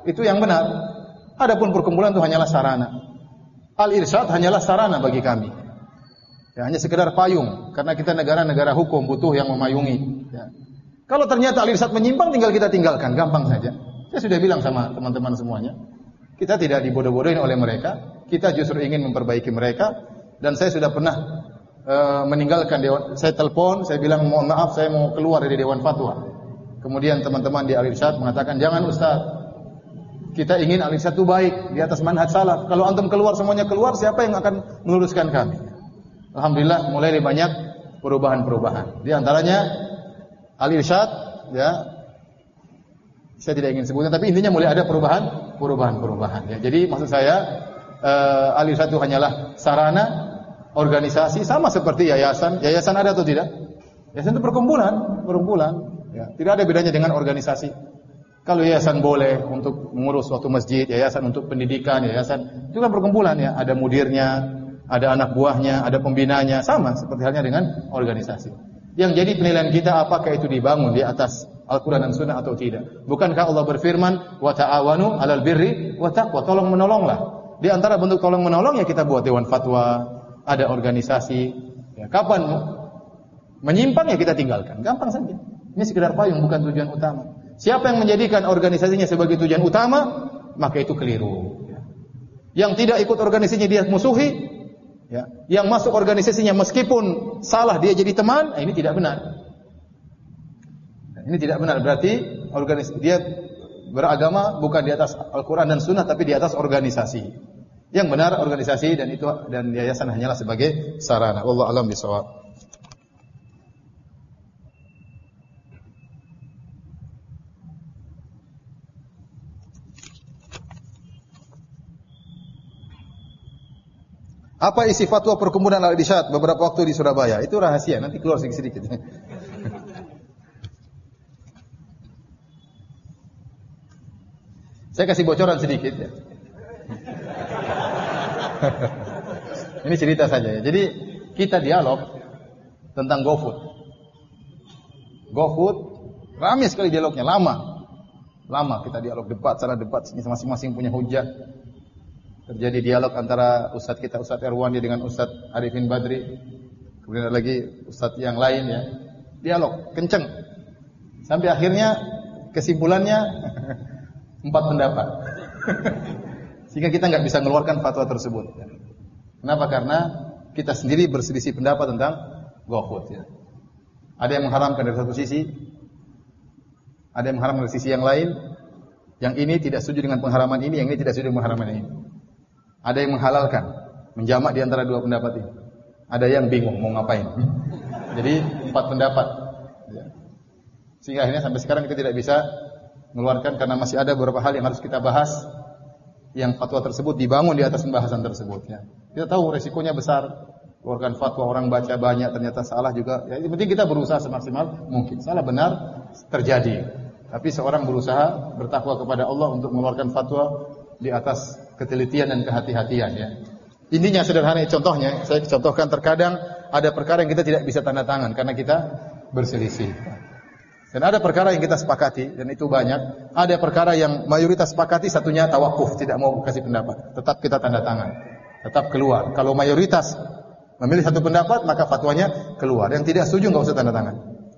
itu yang benar. Adapun perkumpulan itu hanyalah sarana. Al-irsyad hanyalah sarana bagi kami. Ya, hanya sekedar payung, karena kita negara-negara hukum butuh yang memayungi. Ya. Kalau ternyata al-irsyad menyimpang, tinggal kita tinggalkan, gampang saja. Saya sudah bilang sama teman-teman semuanya, kita tidak dibodoh-bodohin oleh mereka, kita justru ingin memperbaiki mereka. Dan saya sudah pernah e, meninggalkan dewan. Saya telepon, saya bilang mohon maaf, saya mau keluar dari dewan fatwa. Kemudian teman-teman di al-irsyad mengatakan, jangan Ustaz, kita ingin al-irsyad itu baik, di atas manhaj salaf. Kalau antum keluar, semuanya keluar, siapa yang akan meluruskan kami? Alhamdulillah mulai banyak perubahan-perubahan. Di antaranya al-irsyad, ya, saya tidak ingin sebutkan, tapi intinya mulai ada perubahan, perubahan-perubahan. Ya. Jadi maksud saya, uh, al-irsyad itu hanyalah sarana, organisasi, sama seperti yayasan. Yayasan ada atau tidak? Yayasan itu perkumpulan, perkumpulan. Ya. Tidak ada bedanya dengan organisasi. Kalau yayasan boleh untuk mengurus suatu masjid, yayasan untuk pendidikan, yayasan itu kan perkumpulan ya. Ada mudirnya, ada anak buahnya, ada pembinanya, sama seperti halnya dengan organisasi. Yang jadi penilaian kita apakah itu dibangun di atas Al-Quran dan Sunnah atau tidak. Bukankah Allah berfirman, wa ta'awanu 'alal birri wa taqwa, tolong menolonglah. Di antara bentuk tolong menolong ya kita buat dewan fatwa, ada organisasi. Ya, kapan menyimpang ya kita tinggalkan, gampang saja. Ini sekedar payung, bukan tujuan utama. Siapa yang menjadikan organisasinya sebagai tujuan utama, maka itu keliru. Yang tidak ikut organisasinya dia musuhi, ya. Yang masuk organisasinya meskipun salah dia jadi teman, ini tidak benar. Ini tidak benar, berarti organisasi dia beragama bukan di atas Al-Quran dan Sunnah, tapi di atas organisasi. Yang benar organisasi dan itu dan yayasan hanyalah sebagai sarana. Wallahu a'lam bishawab. Apa isi fatwa perkumpulan al-irsyad beberapa waktu di Surabaya? Itu rahasia, nanti keluar sedikit-sedikit. Saya kasih bocoran sedikit ya. Ini cerita saja ya. Jadi kita dialog tentang GoFood. GoFood ramai sekali dialognya, lama. Lama kita dialog, debat, sana debat, sini masing-masing punya hujah. Terjadi dialog antara ustadz kita, Ustadz Erwandi dengan Ustadz Arifin Badri. Kemudian ada lagi ustadz yang lain ya. Dialog kenceng. Sampai akhirnya kesimpulannya empat pendapat. Sehingga kita nggak bisa mengeluarkan fatwa tersebut. Kenapa? Karena kita sendiri berselisih pendapat tentang GoFood ya. Ada yang mengharamkan dari satu sisi, ada yang mengharamkan dari sisi yang lain. Yang ini tidak setuju dengan pengharaman ini, yang ini tidak setuju dengan pengharaman ini. Ada yang menghalalkan, menjamak di antara dua pendapat ini. Ada yang bingung mau ngapain. Jadi empat pendapat. Sehingga akhirnya sampai sekarang kita tidak bisa mengeluarkan karena masih ada beberapa hal yang harus kita bahas. Yang fatwa tersebut dibangun di atas pembahasan tersebut. Ya. Kita tahu resikonya besar. Keluarkan fatwa orang baca banyak ternyata salah juga. Ya, yang penting kita berusaha semaksimal mungkin. Salah benar terjadi. Tapi seorang berusaha bertakwa kepada Allah untuk mengeluarkan fatwa di atas ketelitian dan kehati-hatian ya. Intinya sederhana, contohnya saya contohkan, terkadang ada perkara yang kita tidak bisa tanda tangan karena kita berselisih. Dan ada perkara yang kita sepakati dan itu banyak. Ada perkara yang mayoritas sepakati, satunya tawakuf, tidak mau kasih pendapat. Tetap kita tanda tangan. Tetap keluar. Kalau mayoritas memilih satu pendapat, maka fatwanya keluar. Yang tidak setuju enggak usah tanda tangan.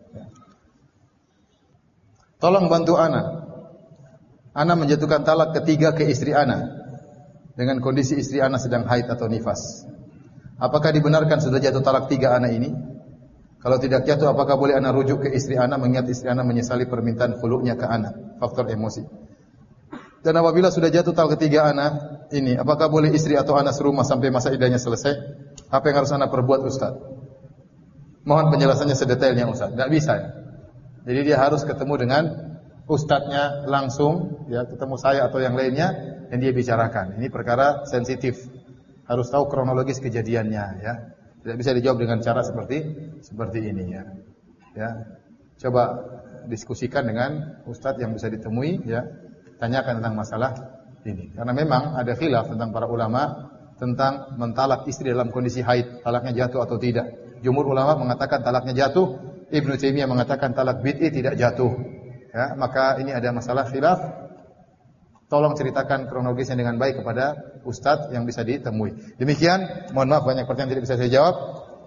Tolong bantu ana. Ana menjatuhkan talak ketiga ke istri ana dengan kondisi istri ana sedang haid atau nifas. Apakah dibenarkan sudah jatuh talak tiga ana ini? Kalau tidak jatuh, apakah boleh ana rujuk ke istri ana mengingat istri ana menyesali permintaan khulu'nya ke ana? Faktor emosi. Dan apabila sudah jatuh talak ketiga ana ini, apakah boleh istri atau ana serumah sampai masa iddahnya selesai? Apa yang harus ana perbuat, Ustaz? Mohon penjelasannya sedetailnya, Ustaz. Tidak bisa. Jadi dia harus ketemu dengan ustadznya langsung, ya, ketemu saya atau yang lainnya, dan dia bicarakan. Ini perkara sensitif, harus tahu kronologis kejadiannya, ya. Tidak bisa dijawab dengan cara seperti seperti ini, ya. Ya, coba diskusikan dengan ustadz yang bisa ditemui, ya. Tanyakan tentang masalah ini, karena memang ada khilaf tentang para ulama tentang mentalak istri dalam kondisi haid, talaknya jatuh atau tidak. Jumhur ulama mengatakan talaknya jatuh, Ibnu Taimiyah mengatakan talak bid'i tidak jatuh. Ya, maka ini ada masalah khilaf. tolong ceritakan kronologisnya dengan baik kepada ustadz yang bisa ditemui. Demikian, mohon maaf banyak pertanyaan tidak bisa saya jawab.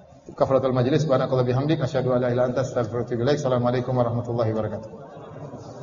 Kafaratul majlis, subhanakallah bihamdik, asyhadu an la ilaha illa anta, astaghfiruka wa atubu ilaik. Assalamualaikum warahmatullahi wabarakatuh.